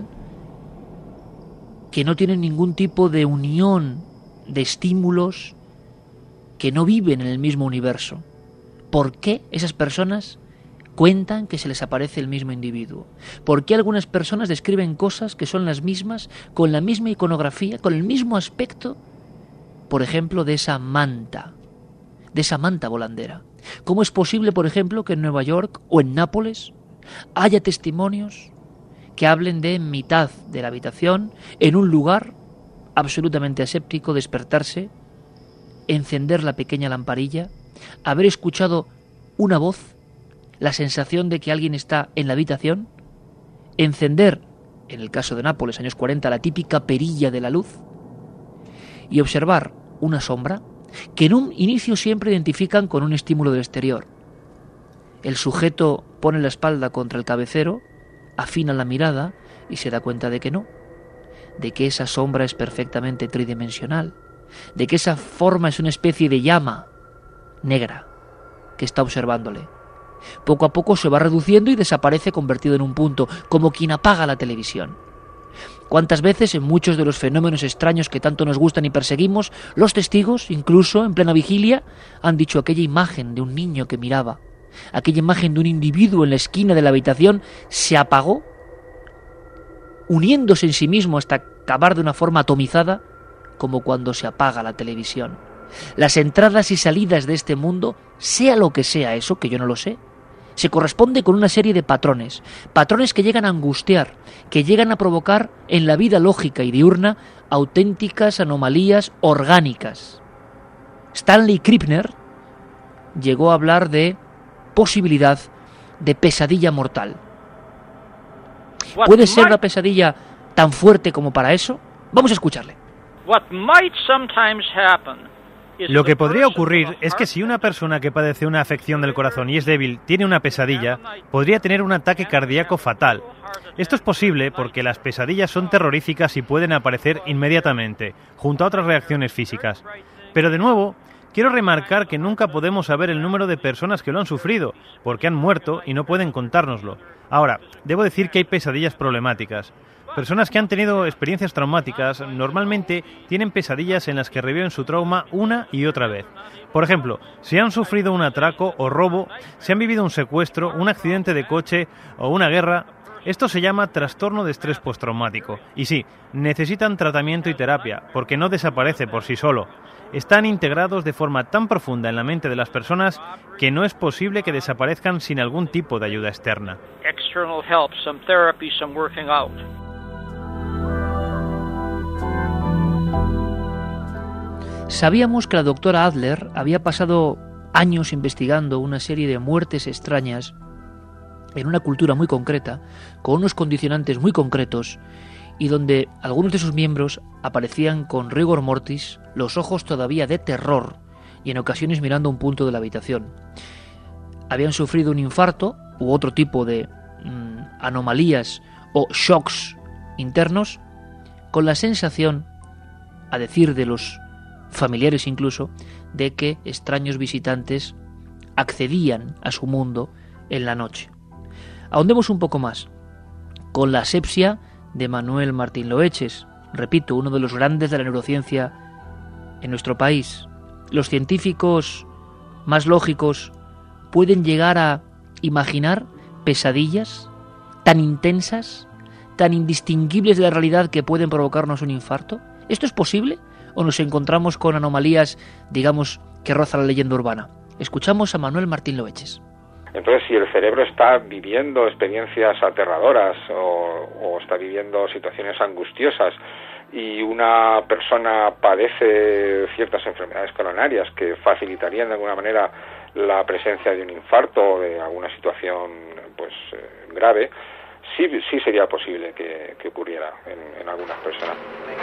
que no tienen ningún tipo de unión de estímulos, que no viven en el mismo universo? ¿Por qué esas personas cuentan que se les aparece el mismo individuo? ¿Por qué algunas personas describen cosas que son las mismas, con la misma iconografía, con el mismo aspecto, por ejemplo, de esa manta, de esa manta volandera? ¿Cómo es posible, por ejemplo, que en Nueva York o en Nápoles haya testimonios que hablen de en mitad de la habitación, en un lugar absolutamente aséptico, despertarse, encender la pequeña lamparilla, haber escuchado una voz, la sensación de que alguien está en la habitación, encender, en el caso de Nápoles, años cuarenta, la típica perilla de la luz y observar una sombra que en un inicio siempre identifican con un estímulo del exterior? El sujeto pone la espalda contra el cabecero, afina la mirada y se da cuenta de que no, de que esa sombra es perfectamente tridimensional, de que esa forma es una especie de llama negra que está observándole. Poco a poco se va reduciendo y desaparece convertido en un punto, como quien apaga la televisión. ¿Cuántas veces en muchos de los fenómenos extraños que tanto nos gustan y perseguimos, los testigos, incluso en plena vigilia, han dicho aquella imagen de un niño que miraba, aquella imagen de un individuo en la esquina de la habitación se apagó, uniéndose en sí mismo hasta acabar de una forma atomizada, como cuando se apaga la televisión? Las entradas y salidas de este mundo, sea lo que sea eso, que yo no lo sé, se corresponde con una serie de patrones, patrones que llegan a angustiar, que llegan a provocar en la vida lógica y diurna auténticas anomalías orgánicas. Stanley Krippner llegó a hablar de posibilidad de pesadilla mortal. ¿Puede ser una pesadilla tan fuerte como para eso? Vamos a escucharle. Lo que podría ocurrir es que si una persona que padece una afección del corazón y es débil tiene una pesadilla, podría tener un ataque cardíaco fatal. Esto es posible porque las pesadillas son terroríficas y pueden aparecer inmediatamente, junto a otras reacciones físicas. Pero de nuevo, quiero remarcar que nunca podemos saber el número de personas que lo han sufrido, porque han muerto y no pueden contárnoslo. Ahora, debo decir que hay pesadillas problemáticas. Personas que han tenido experiencias traumáticas normalmente tienen pesadillas en las que reviven su trauma una y otra vez. Por ejemplo, si han sufrido un atraco o robo, si han vivido un secuestro, un accidente de coche o una guerra, esto se llama trastorno de estrés postraumático. Y sí, necesitan tratamiento y terapia, porque no desaparece por sí solo. Están integrados de forma tan profunda en la mente de las personas que no es posible que desaparezcan sin algún tipo de ayuda externa. External help, some therapy, some working out. Sabíamos que la doctora Adler había pasado años investigando una serie de muertes extrañas en una cultura muy concreta, con unos condicionantes muy concretos, y donde algunos de sus miembros aparecían con rigor mortis, los ojos todavía de terror y en ocasiones mirando un punto de la habitación. Habían sufrido un infarto u otro tipo de mmm, anomalías o shocks internos, con la sensación, a decir de los familiares incluso, de que extraños visitantes accedían a su mundo en la noche. Ahondemos un poco más con la asepsia de Manuel Martín Loeches, repito, uno de los grandes de la neurociencia en nuestro país. Los científicos más lógicos pueden llegar a imaginar pesadillas tan intensas, tan indistinguibles de la realidad que pueden provocarnos un infarto. ¿Esto es posible o nos encontramos con anomalías, digamos, que rozan la leyenda urbana? Escuchamos a Manuel Martín Loeches. Entonces, si el cerebro está viviendo experiencias aterradoras o, o está viviendo situaciones angustiosas y una persona padece ciertas enfermedades coronarias que facilitarían de alguna manera la presencia de un infarto o de alguna situación pues eh, grave, sí, sí sería posible que, que ocurriera en, en algunas personas.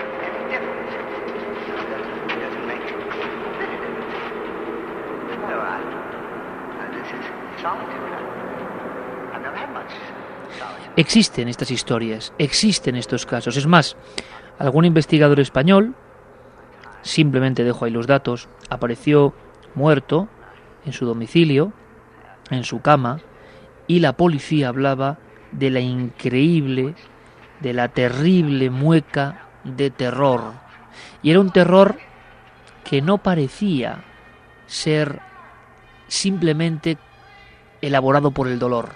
Existen estas historias, existen estos casos. Es más, algún investigador español, simplemente dejo ahí los datos, apareció muerto en su domicilio, en su cama, y la policía hablaba de la increíble, de la terrible mueca de terror. Y era un terror que no parecía ser simplemente elaborado por el dolor.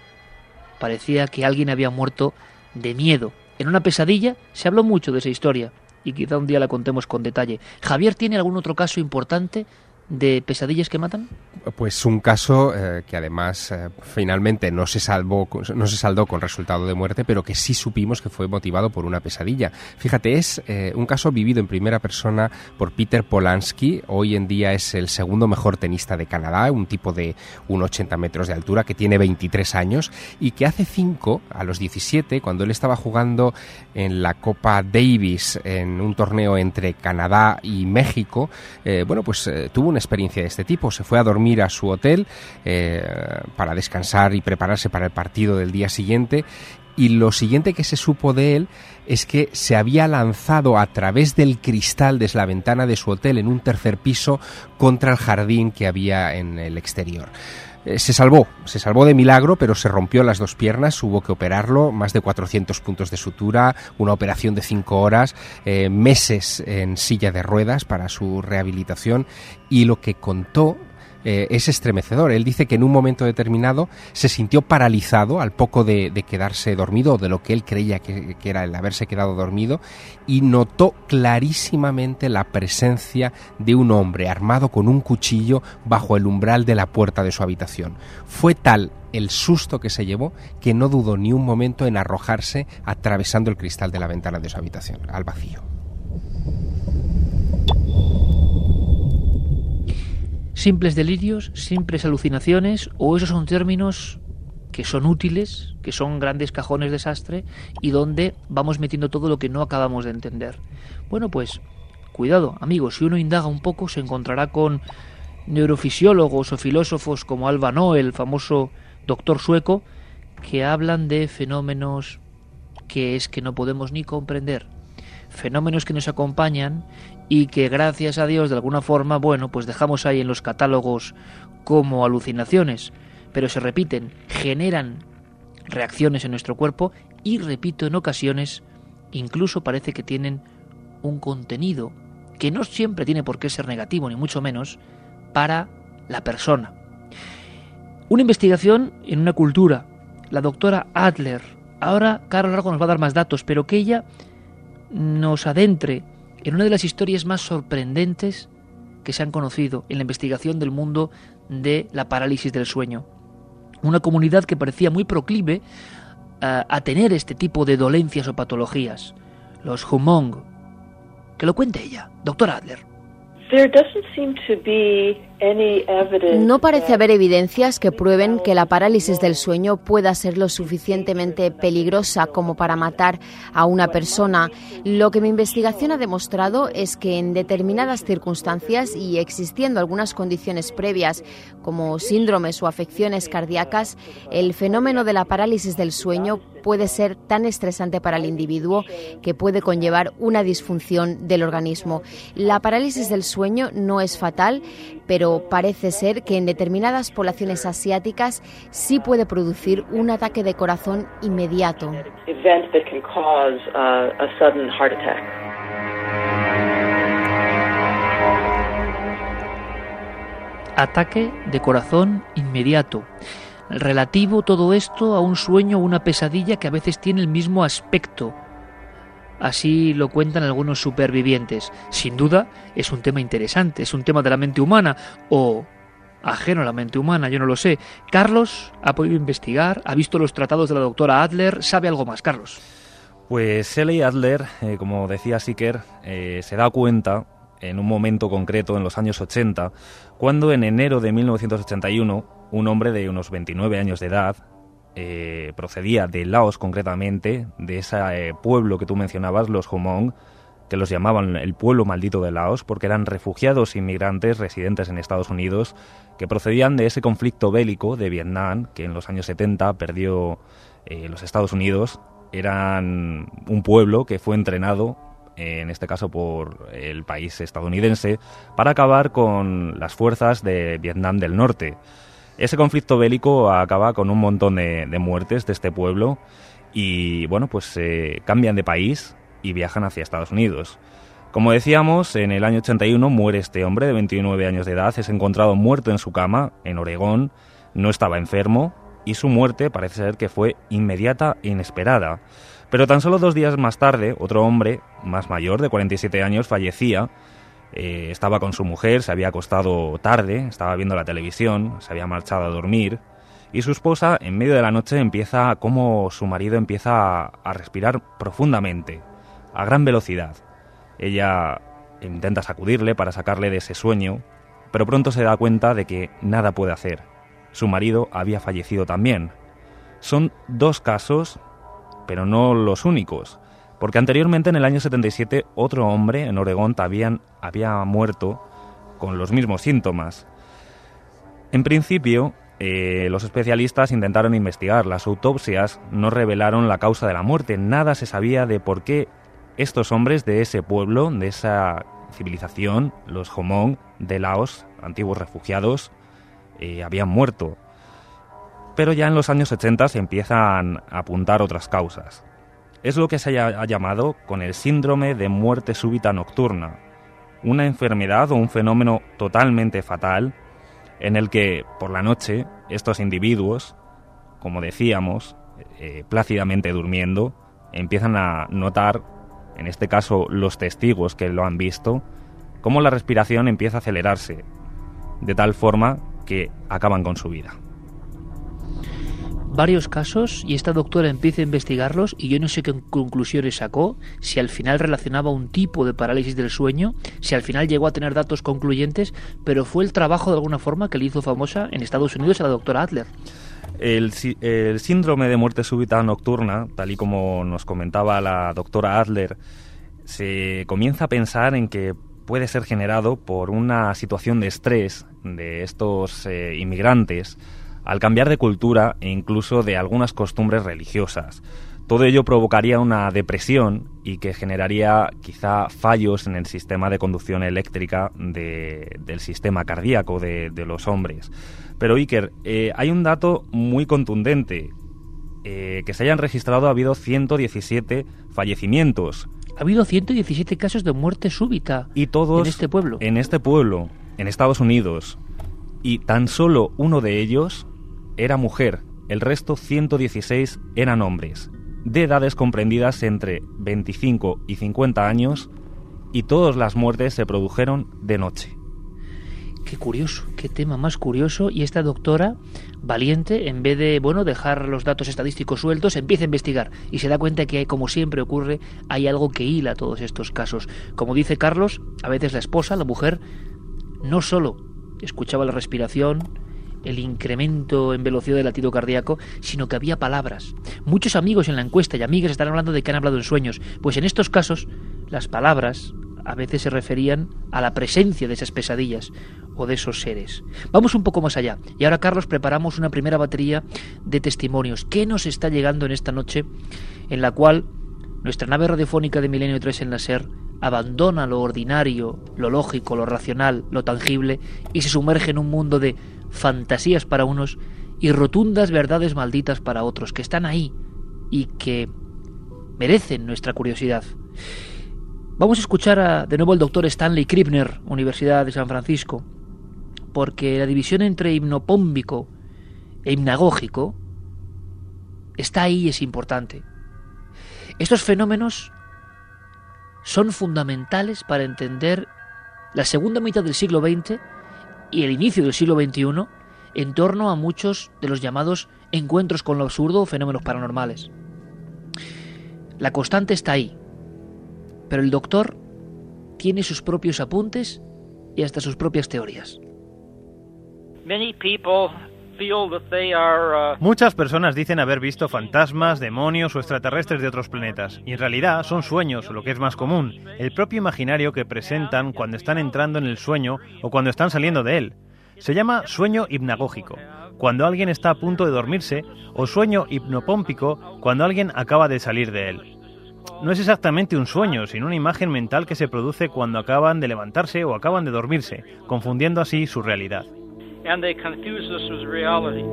Parecía que alguien había muerto de miedo. En una pesadilla se habló mucho de esa historia y quizá un día la contemos con detalle. Javier, ¿tiene algún otro caso importante de pesadillas que matan? Pues un caso eh, que además eh, finalmente no se salvó, no se saldó con resultado de muerte, pero que sí supimos que fue motivado por una pesadilla. Fíjate, es eh, un caso vivido en primera persona por Peter Polansky. Hoy en día es el segundo mejor tenista de Canadá, un tipo de uno ochenta metros de altura que tiene veintitrés años y que hace cinco, a los diecisiete, cuando él estaba jugando en la Copa Davis en un torneo entre Canadá y México, eh, bueno, pues eh, tuvo una experiencia de este tipo. Se fue a dormir a su hotel eh, para descansar y prepararse para el partido del día siguiente, y lo siguiente que se supo de él es que se había lanzado a través del cristal desde la ventana de su hotel en un tercer piso contra el jardín que había en el exterior. Eh, se salvó, se salvó de milagro, pero se rompió las dos piernas, hubo que operarlo, más de cuatrocientos puntos de sutura, una operación de cinco horas, eh, meses en silla de ruedas para su rehabilitación, y lo que contó Eh, es estremecedor. Él dice que en un momento determinado se sintió paralizado al poco de, de quedarse dormido, o de lo que él creía que, que era el haberse quedado dormido, y notó clarísimamente la presencia de un hombre armado con un cuchillo bajo el umbral de la puerta de su habitación. Fue tal el susto que se llevó que no dudó ni un momento en arrojarse atravesando el cristal de la ventana de su habitación al vacío. ¿Simples delirios, simples alucinaciones, o esos son términos que son útiles, que son grandes cajones de sastre y donde vamos metiendo todo lo que no acabamos de entender? Bueno, pues cuidado, amigos, si uno indaga un poco se encontrará con neurofisiólogos o filósofos como Alva Noel, el famoso doctor sueco, que hablan de fenómenos que es que no podemos ni comprender, fenómenos que nos acompañan y que gracias a Dios de alguna forma, bueno, pues dejamos ahí en los catálogos como alucinaciones, pero se repiten, generan reacciones en nuestro cuerpo y, repito, en ocasiones incluso parece que tienen un contenido que no siempre tiene por qué ser negativo, ni mucho menos, para la persona. Una investigación en una cultura, la doctora Adler. Ahora Carlos Largo nos va a dar más datos, pero que ella nos adentre en una de las historias más sorprendentes que se han conocido en la investigación del mundo de la parálisis del sueño. Una comunidad que parecía muy proclive uh, a tener este tipo de dolencias o patologías, los Hmong. Que lo cuente ella, doctora Adler. No parece haber evidencias que prueben que la parálisis del sueño pueda ser lo suficientemente peligrosa como para matar a una persona. Lo que mi investigación ha demostrado es que en determinadas circunstancias y existiendo algunas condiciones previas como síndromes o afecciones cardíacas, el fenómeno de la parálisis del sueño puede ser tan estresante para el individuo que puede conllevar una disfunción del organismo. La parálisis del sueño no es fatal, pero parece ser que en determinadas poblaciones asiáticas sí puede producir un ataque de corazón inmediato. Event that can cause uh, a sudden heart attack. Ataque de corazón inmediato. Relativo todo esto a un sueño o una pesadilla que a veces tiene el mismo aspecto. Así lo cuentan algunos supervivientes. Sin duda es un tema interesante, es un tema de la mente humana o ajeno a la mente humana, yo no lo sé. Carlos ha podido investigar, ha visto los tratados de la doctora Adler, ¿sabe algo más, Carlos? Pues Shelley Adler, eh, como decía Siker, eh, se da cuenta en un momento concreto, en los años ochenta, cuando en enero de mil novecientos ochenta y uno, un hombre de unos veintinueve años de edad, eh, procedía de Laos concretamente, de ese eh, pueblo que tú mencionabas, los Hmong, que los llamaban el pueblo maldito de Laos, porque eran refugiados inmigrantes residentes en Estados Unidos, que procedían de ese conflicto bélico de Vietnam, que en los años setenta perdió eh, los Estados Unidos. Eran un pueblo que fue entrenado, en este caso por el país estadounidense, para acabar con las fuerzas de Vietnam del Norte. Ese conflicto bélico acaba con un montón de, de muertes de este pueblo y, bueno, pues eh, cambian de país y viajan hacia Estados Unidos. Como decíamos, en el año ochenta y uno muere este hombre de veintinueve años de edad, es encontrado muerto en su cama, en Oregón, no estaba enfermo y su muerte parece ser que fue inmediata e inesperada. Pero tan solo dos días más tarde, otro hombre más mayor, de cuarenta y siete años, fallecía. Eh, estaba con su mujer, se había acostado tarde, estaba viendo la televisión, se había marchado a dormir, y su esposa, en medio de la noche, empieza, como su marido empieza a, a respirar profundamente, a gran velocidad. Ella intenta sacudirle para sacarle de ese sueño, pero pronto se da cuenta de que nada puede hacer. Su marido había fallecido también. Son dos casos, pero no los únicos, porque anteriormente, en el año setenta y siete, otro hombre en Oregón también había muerto con los mismos síntomas. En principio, eh, los especialistas intentaron investigar. Las autopsias no revelaron la causa de la muerte. Nada se sabía de por qué estos hombres de ese pueblo, de esa civilización, los Hmong de Laos, antiguos refugiados, eh, habían muerto. Pero ya en los años ochenta se empiezan a apuntar otras causas. Es lo que se ha llamado con el síndrome de muerte súbita nocturna, una enfermedad o un fenómeno totalmente fatal en el que por la noche estos individuos, como decíamos, eh, plácidamente durmiendo, empiezan a notar, en este caso los testigos que lo han visto, cómo la respiración empieza a acelerarse, de tal forma que acaban con su vida. Varios casos y esta doctora empieza a investigarlos y yo no sé qué conclusiones sacó, si al final relacionaba un tipo de parálisis del sueño, si al final llegó a tener datos concluyentes, pero fue el trabajo de alguna forma que le hizo famosa en Estados Unidos a la doctora Adler. El, el síndrome de muerte súbita nocturna, tal y como nos comentaba la doctora Adler, se comienza a pensar en que puede ser generado por una situación de estrés de estos eh, inmigrantes al cambiar de cultura e incluso de algunas costumbres religiosas. Todo ello provocaría una depresión y que generaría quizá fallos en el sistema de conducción eléctrica de, del sistema cardíaco de, de los hombres. Pero Iker, eh, hay un dato muy contundente. Eh, que se hayan registrado, ha habido ciento diecisiete fallecimientos. Ha habido ciento diecisiete casos de muerte súbita y todos en este pueblo. En este pueblo, en Estados Unidos. Y tan solo uno de ellos era mujer, el resto ciento dieciséis eran hombres, de edades comprendidas entre veinticinco y cincuenta años, y todas las muertes se produjeron de noche. Qué curioso, qué tema más curioso. Y esta doctora, valiente, en vez de bueno dejar los datos estadísticos sueltos, empieza a investigar y se da cuenta que, como siempre ocurre, hay algo que hila todos estos casos. Como dice Carlos, a veces la esposa, la mujer, no solo escuchaba la respiración, el incremento en velocidad del latido cardíaco, sino que había palabras. Muchos amigos en la encuesta y amigas están hablando de que han hablado en sueños, pues en estos casos las palabras a veces se referían a la presencia de esas pesadillas o de esos seres. Vamos un poco más allá y ahora, Carlos, preparamos una primera batería de testimonios. ¿Qué nos está llegando en esta noche en la cual nuestra nave radiofónica de Milenio tres en la SER abandona lo ordinario, lo lógico, lo racional, lo tangible y se sumerge en un mundo de fantasías para unos y rotundas verdades malditas para otros, que están ahí y que merecen nuestra curiosidad. Vamos a escuchar a, de nuevo al doctor Stanley Krippner, Universidad de San Francisco, porque la división entre hipnopómbico e hipnagógico está ahí y es importante. Estos fenómenos son fundamentales para entender la segunda mitad del siglo veinte y el inicio del siglo veintiuno en torno a muchos de los llamados encuentros con lo absurdo o fenómenos paranormales. La constante está ahí, pero el doctor tiene sus propios apuntes y hasta sus propias teorías. Many people feel that they are, uh... Muchas personas dicen haber visto fantasmas, demonios o extraterrestres de otros planetas, y en realidad son sueños, o lo que es más común, el propio imaginario que presentan cuando están entrando en el sueño o cuando están saliendo de él. Se llama sueño hipnagógico, cuando alguien está a punto de dormirse, o sueño hipnopómpico, cuando alguien acaba de salir de él. No es exactamente un sueño, sino una imagen mental que se produce cuando acaban de levantarse o acaban de dormirse, confundiendo así su realidad. and they confuse this with reality.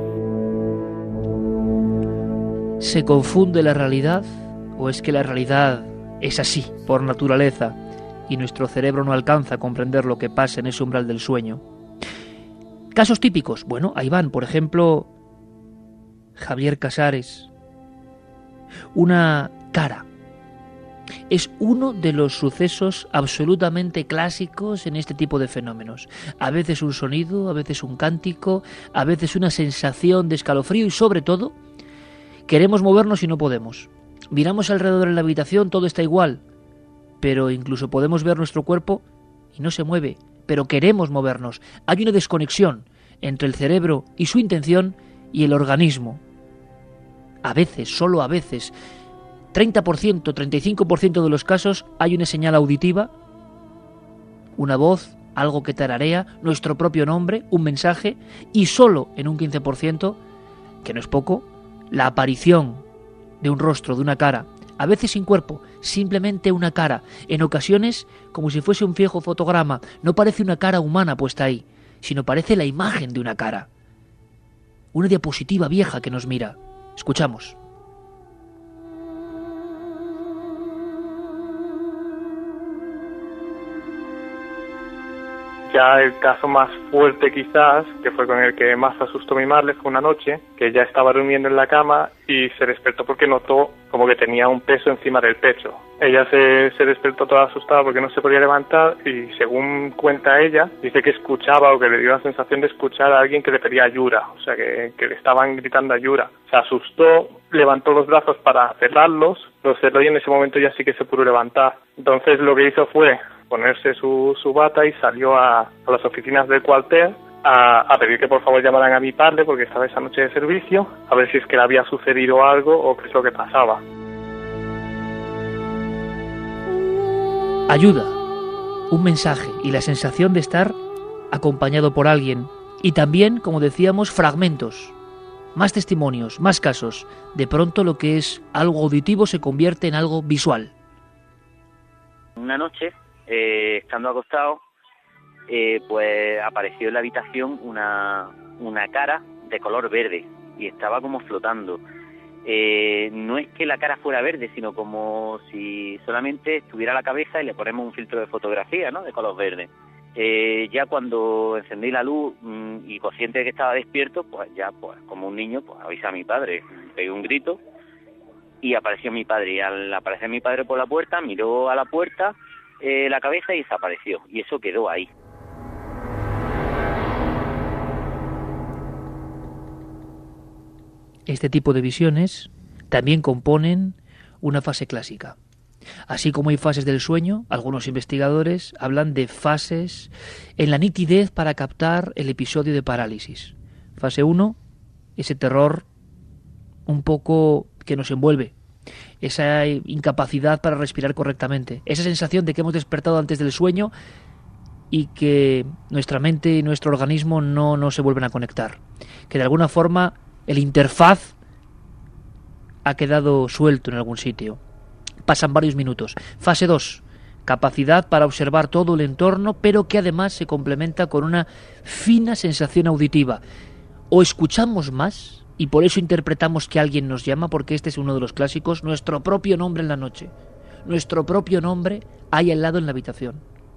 ¿Se confunde la realidad o es que la realidad es así por naturaleza y nuestro cerebro no alcanza a comprender lo que pasa en ese umbral del sueño? Casos típicos, bueno, ahí van, por ejemplo, Javier Casares. Una cara. Es uno de los sucesos absolutamente clásicos en este tipo de fenómenos. A veces un sonido, a veces un cántico, a veces una sensación de escalofrío y sobre todo queremos movernos y no podemos. Miramos alrededor en la habitación, todo está igual, pero incluso podemos ver nuestro cuerpo y no se mueve, pero queremos movernos. Hay una desconexión entre el cerebro y su intención y el organismo. A veces, solo a veces, treinta por ciento, treinta y cinco por ciento de los casos hay una señal auditiva, una voz, algo que tararea, nuestro propio nombre, un mensaje, y solo en un quince por ciento, que no es poco, la aparición de un rostro, de una cara, a veces sin cuerpo, simplemente una cara, en ocasiones como si fuese un viejo fotograma. No parece una cara humana puesta ahí, sino parece la imagen de una cara, una diapositiva vieja que nos mira. Escuchamos. Ya el caso más fuerte quizás, que fue con el que más asustó mi madre, fue una noche que ella estaba durmiendo en la cama y se despertó porque notó como que tenía un peso encima del pecho. Ella se, se despertó toda asustada porque no se podía levantar y según cuenta ella, dice que escuchaba o que le dio la sensación de escuchar a alguien que le pedía ayuda, o sea que, que le estaban gritando ayuda. Se asustó, levantó los brazos para cerrarlos, los cerró y en ese momento ya sí que se pudo levantar. Entonces lo que hizo fue ponerse su, su bata y salió a, a las oficinas del cuartel a, a pedir que por favor llamaran a mi padre porque estaba esa noche de servicio, a ver si es que le había sucedido algo o qué es lo que pasaba. Ayuda, un mensaje y la sensación de estar acompañado por alguien. Y también, como decíamos, fragmentos, más testimonios, más casos. De pronto lo que es algo auditivo se convierte en algo visual. Una noche, eh, estando acostado, eh, pues apareció en la habitación una, una cara de color verde y estaba como flotando. Eh, no es que la cara fuera verde, sino como si solamente estuviera la cabeza y le ponemos un filtro de fotografía, ¿no?, de color verde. Eh, ya cuando encendí la luz mmm, y consciente de que estaba despierto, pues ya, pues como un niño, pues avisé a mi padre, pegué un grito y apareció mi padre. Y al aparecer mi padre por la puerta, miró a la puerta eh, la cabeza y desapareció. Y eso quedó ahí. Este tipo de visiones también componen una fase clásica. Así como hay fases del sueño, algunos investigadores hablan de fases en la nitidez para captar el episodio de parálisis. Fase uno, ese terror un poco que nos envuelve, esa incapacidad para respirar correctamente, esa sensación de que hemos despertado antes del sueño y que nuestra mente y nuestro organismo no, no se vuelven a conectar, que de alguna forma el interfaz ha quedado suelto en algún sitio. Pasan varios minutos. Fase dos. capacidad para observar todo el entorno, pero que además se complementa con una fina sensación auditiva. O escuchamos más y por eso interpretamos que alguien nos llama, porque este es uno de los clásicos, nuestro propio nombre en la noche. Nuestro propio nombre hay al lado en la habitación.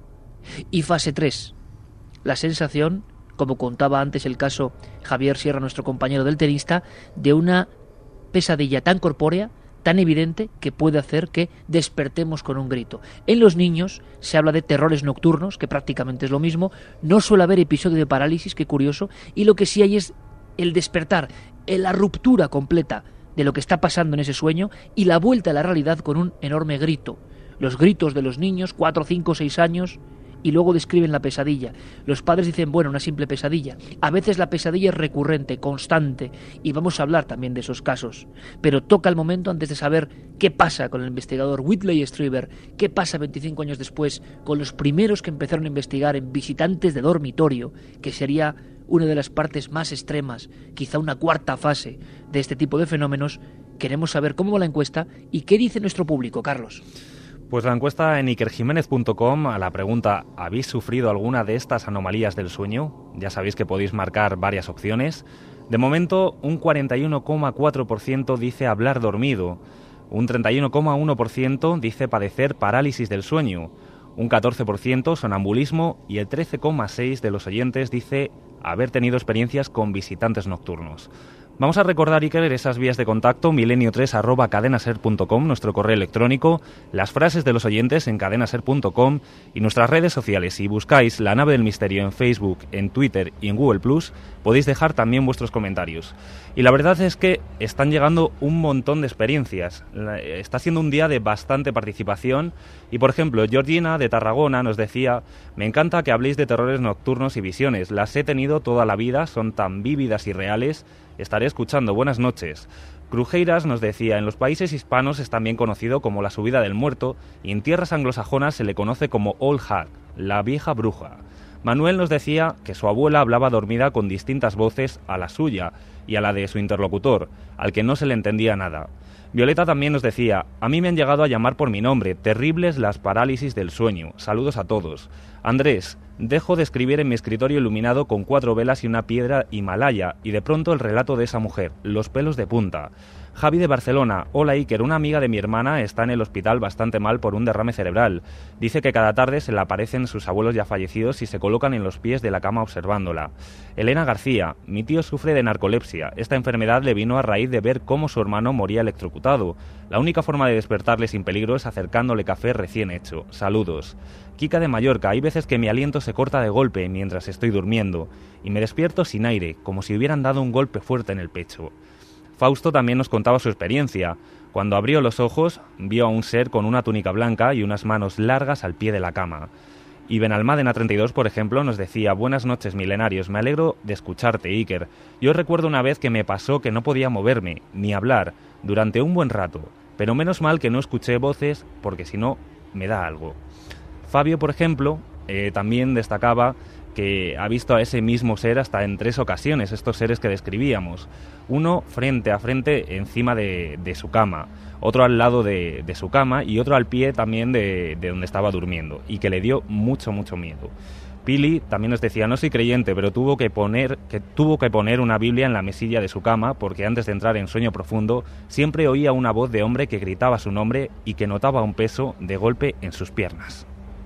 Y fase tres, la sensación, como contaba antes el caso Javier Sierra, nuestro compañero del tenista, de una pesadilla tan corpórea, tan evidente, que puede hacer que despertemos con un grito. En los niños se habla de terrores nocturnos, que prácticamente es lo mismo. No suele haber episodio de parálisis, qué curioso, y lo que sí hay es el despertar, la ruptura completa de lo que está pasando en ese sueño y la vuelta a la realidad con un enorme grito. Los gritos de los niños, cuatro, cinco, seis años, y luego describen la pesadilla. Los padres dicen, bueno, una simple pesadilla. A veces la pesadilla es recurrente, constante, y vamos a hablar también de esos casos. Pero toca el momento, antes de saber qué pasa con el investigador Whitley Strieber, qué pasa veinticinco años después con los primeros que empezaron a investigar en visitantes de dormitorio, que sería una de las partes más extremas, quizá una cuarta fase de este tipo de fenómenos. Queremos saber cómo va la encuesta y qué dice nuestro público, Carlos. Pues la encuesta en iker jiménez punto com, a la pregunta ¿habéis sufrido alguna de estas anomalías del sueño? Ya sabéis que podéis marcar varias opciones. De momento, un cuarenta y uno coma cuatro por ciento dice hablar dormido, un treinta y uno coma uno por ciento dice padecer parálisis del sueño, un catorce por ciento sonambulismo y el trece coma seis por ciento de los oyentes dice haber tenido experiencias con visitantes nocturnos. Vamos a recordar, Iker, esas vías de contacto, milenio tres arroba cadenaser punto com, nuestro correo electrónico, las frases de los oyentes en cadenaser punto com y nuestras redes sociales. Si buscáis La Nave del Misterio en Facebook, en Twitter y en Google plus, podéis dejar también vuestros comentarios. Y la verdad es que están llegando un montón de experiencias. Está siendo un día de bastante participación y, por ejemplo, Georgina de Tarragona nos decía: me encanta que habléis de terrores nocturnos y visiones. Las he tenido toda la vida, son tan vívidas y reales. Estaré escuchando. Buenas noches. Crujeiras nos decía: en los países hispanos es también conocido como la subida del muerto y en tierras anglosajonas se le conoce como Old Hag, la vieja bruja. Manuel nos decía que su abuela hablaba dormida con distintas voces a la suya y a la de su interlocutor, al que no se le entendía nada. Violeta también nos decía: a mí me han llegado a llamar por mi nombre, terribles las parálisis del sueño. Saludos a todos. Andrés: dejo de escribir en mi escritorio iluminado con cuatro velas y una piedra Himalaya, y de pronto el relato de esa mujer, los pelos de punta. Javi de Barcelona: hola Iker, una amiga de mi hermana está en el hospital bastante mal por un derrame cerebral. Dice que cada tarde se le aparecen sus abuelos ya fallecidos y se colocan en los pies de la cama observándola. Elena García: mi tío sufre de narcolepsia. Esta enfermedad le vino a raíz de ver cómo su hermano moría electrocutado. La única forma de despertarle sin peligro es acercándole café recién hecho. Saludos. Kika de Mallorca: hay veces que mi aliento se corta de golpe mientras estoy durmiendo y me despierto sin aire, como si hubieran dado un golpe fuerte en el pecho. Fausto también nos contaba su experiencia. Cuando abrió los ojos, vio a un ser con una túnica blanca y unas manos largas al pie de la cama. Y Benalmádena treinta y dos, por ejemplo, nos decía: buenas noches, milenarios, me alegro de escucharte, Iker. Yo recuerdo una vez que me pasó que no podía moverme, ni hablar, durante un buen rato, pero menos mal que no escuché voces, porque si no, me da algo. Fabio, por ejemplo, eh, también destacaba que ha visto a ese mismo ser hasta en tres ocasiones, estos seres que describíamos. Uno frente a frente encima de, de su cama, otro al lado de, de su cama y otro al pie también de, de donde estaba durmiendo, y que le dio mucho, mucho miedo. Pili también nos decía: no soy creyente, pero tuvo que poner que tuvo que poner una Biblia en la mesilla de su cama porque antes de entrar en sueño profundo siempre oía una voz de hombre que gritaba su nombre y que notaba un peso de golpe en sus piernas.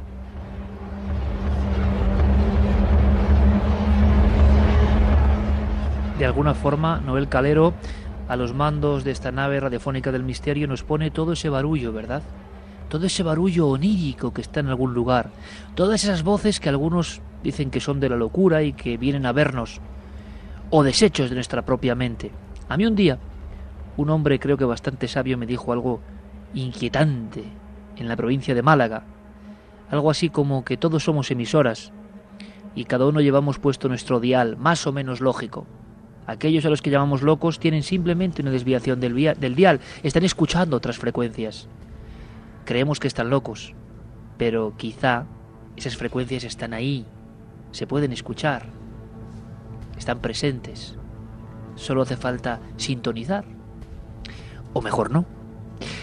De alguna forma, Noel Calero, a los mandos de esta nave radiofónica del misterio, nos pone todo ese barullo, ¿verdad? Todo ese barullo onírico que está en algún lugar. Todas esas voces que algunos dicen que son de la locura y que vienen a vernos. O desechos de nuestra propia mente. A mí un día, un hombre creo que bastante sabio me dijo algo inquietante en la provincia de Málaga. Algo así como que todos somos emisoras y cada uno llevamos puesto nuestro dial, más o menos lógico. Aquellos a los que llamamos locos tienen simplemente una desviación del, via- del dial, están escuchando otras frecuencias. Creemos que están locos, pero quizá esas frecuencias están ahí, se pueden escuchar, están presentes. Solo hace falta sintonizar, o mejor no.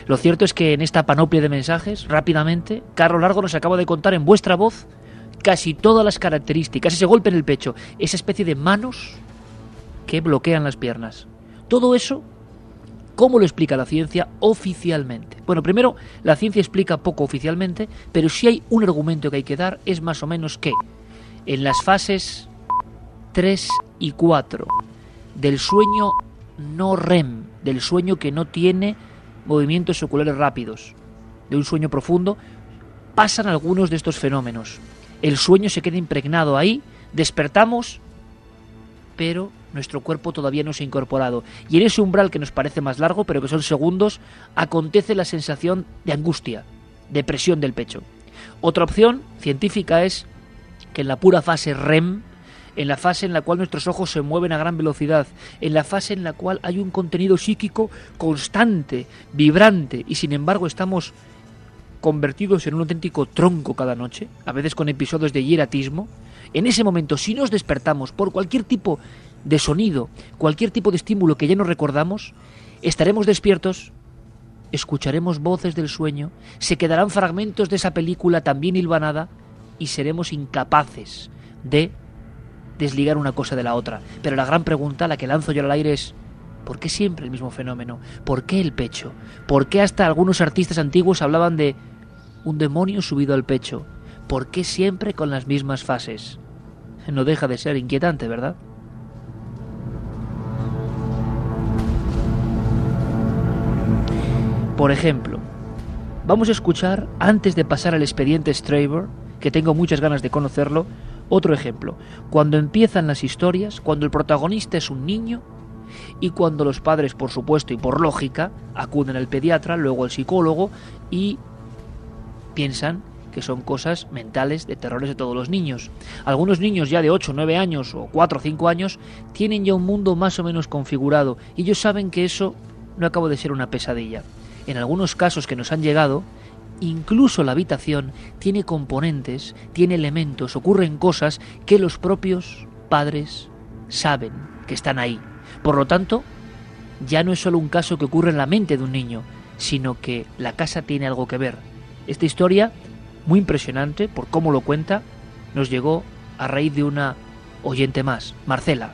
Lo cierto es que en esta panoplia de mensajes, rápidamente, Carlos Largo nos acaba de contar en vuestra voz casi todas las características, ese golpe en el pecho, esa especie de manos que bloquean las piernas. Todo eso, ¿cómo lo explica la ciencia oficialmente? Bueno, primero, la ciencia explica poco oficialmente, pero si hay un argumento que hay que dar, es más o menos que en las fases tres y cuatro del sueño no R E M, del sueño que no tiene movimientos oculares rápidos, de un sueño profundo, pasan algunos de estos fenómenos. El sueño se queda impregnado ahí, despertamos, pero nuestro cuerpo todavía no se ha incorporado. Y en ese umbral que nos parece más largo, pero que son segundos, acontece la sensación de angustia, de presión del pecho. Otra opción científica es que en la pura fase R E M, en la fase en la cual nuestros ojos se mueven a gran velocidad, en la fase en la cual hay un contenido psíquico constante, vibrante, y sin embargo estamos convertidos en un auténtico tronco cada noche, a veces con episodios de hieratismo, en ese momento, si nos despertamos por cualquier tipo de sonido, cualquier tipo de estímulo que ya no recordamos, estaremos despiertos, escucharemos voces del sueño, se quedarán fragmentos de esa película también hilvanada y seremos incapaces de desligar una cosa de la otra. Pero la gran pregunta, la que lanzo yo al aire es: ¿por qué siempre el mismo fenómeno? ¿Por qué el pecho? ¿Por qué hasta algunos artistas antiguos hablaban de un demonio subido al pecho? ¿Por qué siempre con las mismas fases? No deja de ser inquietante, ¿verdad? Por ejemplo, vamos a escuchar, antes de pasar al expediente Straber, que tengo muchas ganas de conocerlo, otro ejemplo. Cuando empiezan las historias, cuando el protagonista es un niño y cuando los padres, por supuesto y por lógica, acuden al pediatra, luego al psicólogo y piensan que son cosas mentales de terrores de todos los niños. Algunos niños ya de ocho o nueve años o cuatro o cinco años tienen ya un mundo más o menos configurado y ellos saben que eso no acaba de ser una pesadilla. En algunos casos que nos han llegado, incluso la habitación tiene componentes, tiene elementos, ocurren cosas que los propios padres saben que están ahí. Por lo tanto, ya no es solo un caso que ocurre en la mente de un niño, sino que la casa tiene algo que ver. Esta historia, muy impresionante por cómo lo cuenta, nos llegó a raíz de una oyente más, Marcela.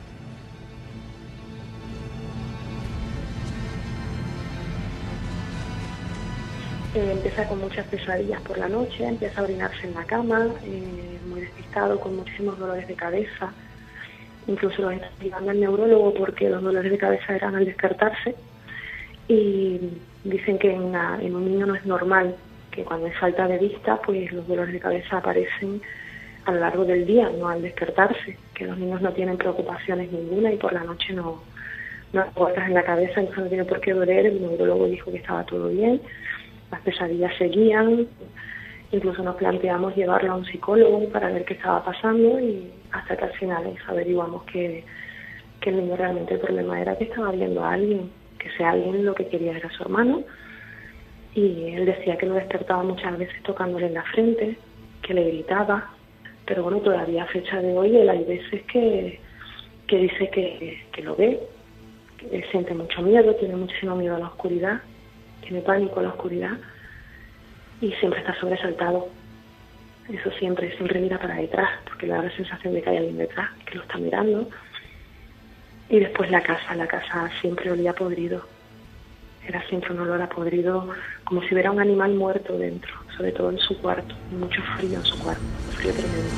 Eh, empieza con muchas pesadillas por la noche, empieza a orinarse en la cama, eh, muy despistado, con muchísimos dolores de cabeza. Incluso los está llevando al neurólogo porque los dolores de cabeza eran al despertarse. Y dicen que en, la, en un niño no es normal, que cuando hay falta de vista, pues los dolores de cabeza aparecen a lo largo del día, no al despertarse. Que los niños no tienen preocupaciones ninguna y por la noche no, no hay vueltas en la cabeza, entonces no tiene por qué doler. El neurólogo dijo que estaba todo bien. Las pesadillas seguían, incluso nos planteamos llevarlo a un psicólogo para ver qué estaba pasando y hasta que al final averiguamos que, que el niño realmente el problema era que estaba viendo a alguien, que ese alguien lo que quería era su hermano, y él decía que lo despertaba muchas veces tocándole en la frente, que le gritaba, pero bueno, todavía a fecha de hoy él hay veces que, que dice que, que lo ve, que él siente mucho miedo, tiene muchísimo miedo a la oscuridad, tiene pánico a la oscuridad y siempre está sobresaltado. Eso siempre, siempre mira para detrás, porque le da la sensación de que hay alguien detrás, que lo está mirando. Y después la casa, la casa siempre olía podrido. Era siempre un olor a podrido, como si hubiera un animal muerto dentro, sobre todo en su cuarto, mucho frío en su cuarto, frío tremendo.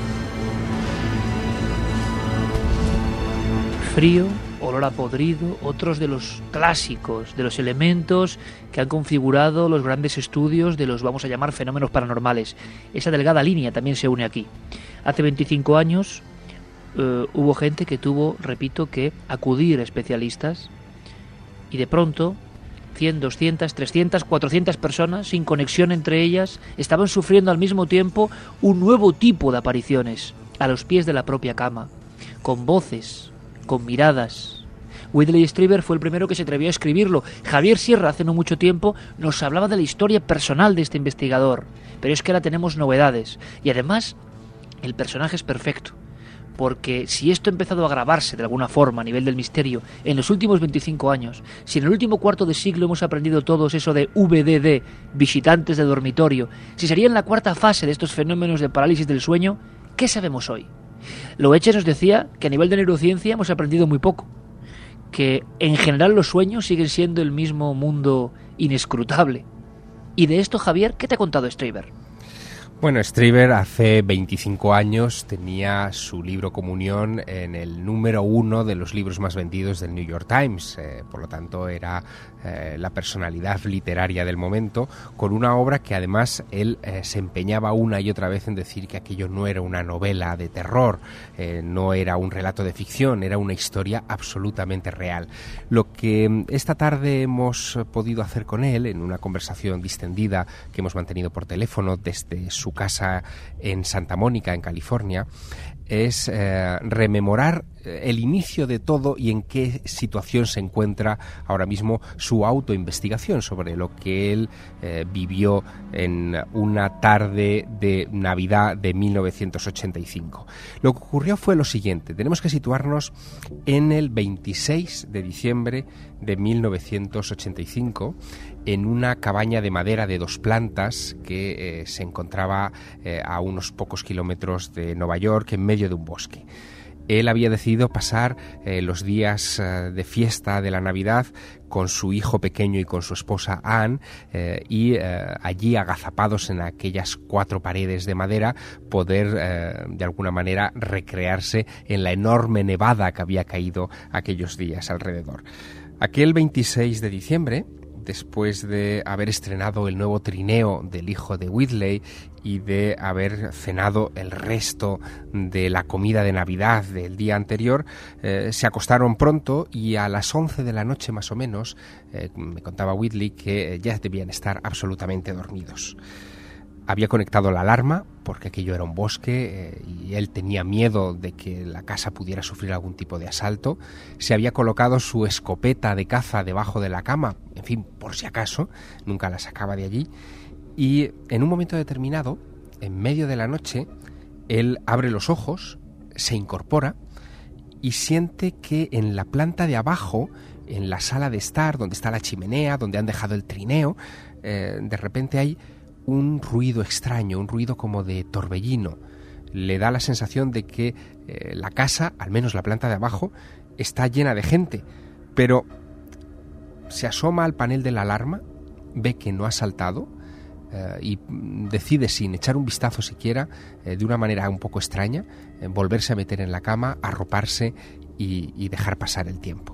Frío, olor a podrido, otros de los clásicos, de los elementos que han configurado los grandes estudios de los, vamos a llamar, fenómenos paranormales. Esa delgada línea también se une aquí. Hace veinticinco años eh, hubo gente que tuvo, repito, que acudir a especialistas y de pronto cien, doscientas, trescientas, cuatrocientas personas sin conexión entre ellas estaban sufriendo al mismo tiempo un nuevo tipo de apariciones a los pies de la propia cama, con voces, con miradas. Whitley Strieber fue el primero que se atrevió a escribirlo. Javier Sierra hace no mucho tiempo nos hablaba de la historia personal de este investigador, pero es que ahora tenemos novedades y además el personaje es perfecto porque si esto ha empezado a agravarse de alguna forma a nivel del misterio en los últimos veinticinco años, si en el último cuarto de siglo hemos aprendido todos eso de V D D, visitantes de dormitorio, si sería en la cuarta fase de estos fenómenos de parálisis del sueño, ¿qué sabemos hoy? Loeche nos decía que a nivel de neurociencia hemos aprendido muy poco, que en general los sueños siguen siendo el mismo mundo inescrutable. Y de esto, Javier, ¿qué te ha contado Strieber? Bueno, Strieber hace veinticinco años tenía su libro Comunión en el número uno de los libros más vendidos del New York Times. Eh, por lo tanto, era eh, la personalidad literaria del momento, con una obra que además él eh, se empeñaba una y otra vez en decir que aquello no era una novela de terror, eh, no era un relato de ficción, era una historia absolutamente real. Lo que esta tarde hemos podido hacer con él, en una conversación distendida que hemos mantenido por teléfono desde su casa en Santa Mónica, en California, es eh, rememorar el inicio de todo y en qué situación se encuentra ahora mismo su autoinvestigación sobre lo que él eh, vivió en una tarde de Navidad de mil novecientos ochenta y cinco. Lo que ocurrió fue lo siguiente: tenemos que situarnos en el veintiséis de diciembre de mil novecientos ochenta y cinco, en una cabaña de madera de dos plantas que eh, se encontraba eh, a unos pocos kilómetros de Nueva York, en medio de un bosque. Él había decidido pasar eh, los días eh, de fiesta de la Navidad con su hijo pequeño y con su esposa Anne, eh, y eh, allí, agazapados en aquellas cuatro paredes de madera, poder eh, de alguna manera recrearse en la enorme nevada que había caído aquellos días alrededor. Aquel veintiséis de diciembre, después de haber estrenado el nuevo trineo del hijo de Whitley y de haber cenado el resto de la comida de Navidad del día anterior, eh, se acostaron pronto y a las once de la noche más o menos, eh, me contaba Whitley que ya debían estar absolutamente dormidos. Había conectado la alarma porque aquello era un bosque eh, y él tenía miedo de que la casa pudiera sufrir algún tipo de asalto. Se había colocado su escopeta de caza debajo de la cama, en fin, por si acaso, nunca la sacaba de allí. Y en un momento determinado, en medio de la noche, él abre los ojos, se incorpora y siente que en la planta de abajo, en la sala de estar, donde está la chimenea, donde han dejado el trineo, eh, de repente hay un ruido extraño, un ruido como de torbellino. Le da la sensación de que eh, la casa, al menos la planta de abajo, está llena de gente, pero se asoma al panel de la alarma, ve que no ha saltado eh, y decide, sin echar un vistazo siquiera, eh, de una manera un poco extraña, eh, volverse a meter en la cama, arroparse y, y dejar pasar el tiempo.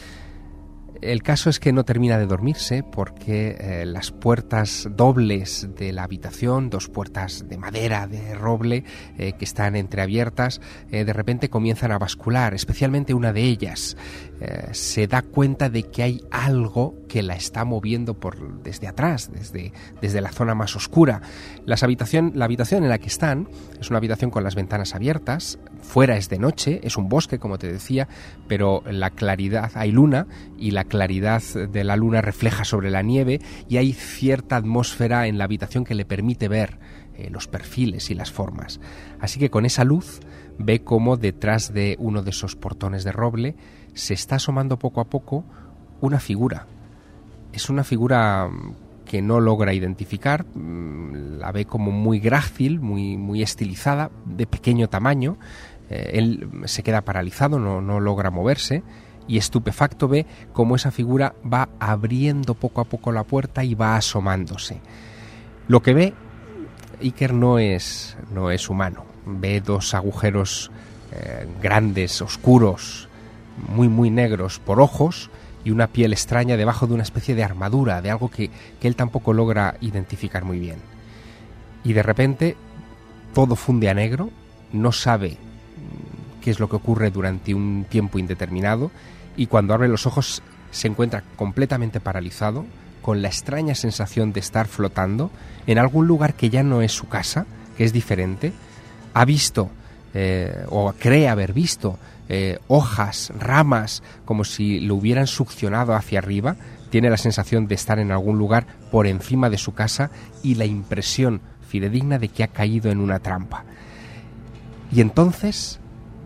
El caso es que no termina de dormirse porque eh, las puertas dobles de la habitación, dos puertas de madera, de roble, eh, que están entreabiertas, eh, de repente comienzan a bascular, especialmente una de ellas. Eh, se da cuenta de que hay algo que la está moviendo por desde atrás, desde, desde la zona más oscura. Las habitación, la habitación en la que están es una habitación con las ventanas abiertas, fuera es de noche, es un bosque, como te decía, pero la claridad, hay luna y la claridad de la luna refleja sobre la nieve y hay cierta atmósfera en la habitación que le permite ver eh, los perfiles y las formas. Así que con esa luz ve cómo detrás de uno de esos portones de roble se está asomando poco a poco una figura. Es una figura que no logra identificar, la ve como muy grácil, muy, muy estilizada, de pequeño tamaño. Eh, él se queda paralizado, no, no logra moverse y estupefacto ve cómo esa figura va abriendo poco a poco la puerta y va asomándose. Lo que ve Iker no es, no es humano. Ve dos agujeros eh, grandes, oscuros, muy muy negros por ojos y una piel extraña debajo de una especie de armadura, de algo que, que él tampoco logra identificar muy bien. Y de repente todo funde a negro, no sabe qué es lo que ocurre durante un tiempo indeterminado y cuando abre los ojos se encuentra completamente paralizado, con la extraña sensación de estar flotando en algún lugar que ya no es su casa, que es diferente. Ha visto eh, o cree haber visto eh, hojas, ramas, como si lo hubieran succionado hacia arriba. Tiene la sensación de estar en algún lugar por encima de su casa y la impresión fidedigna de que ha caído en una trampa. Y entonces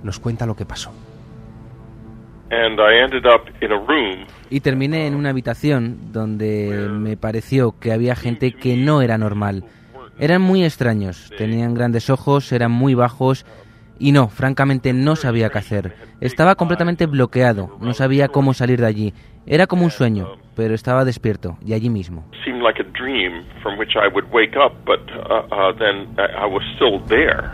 nos cuenta lo que pasó. And I ended up in a room. Y terminé en una habitación donde me pareció que había gente que no era normal. Eran muy extraños, tenían grandes ojos, eran muy bajos y no, francamente no sabía qué hacer. Estaba completamente bloqueado, no sabía cómo salir de allí. Era como un sueño, pero estaba despierto y allí mismo. Seemed like a dream from which I would wake up, but uh, uh, then I was still there.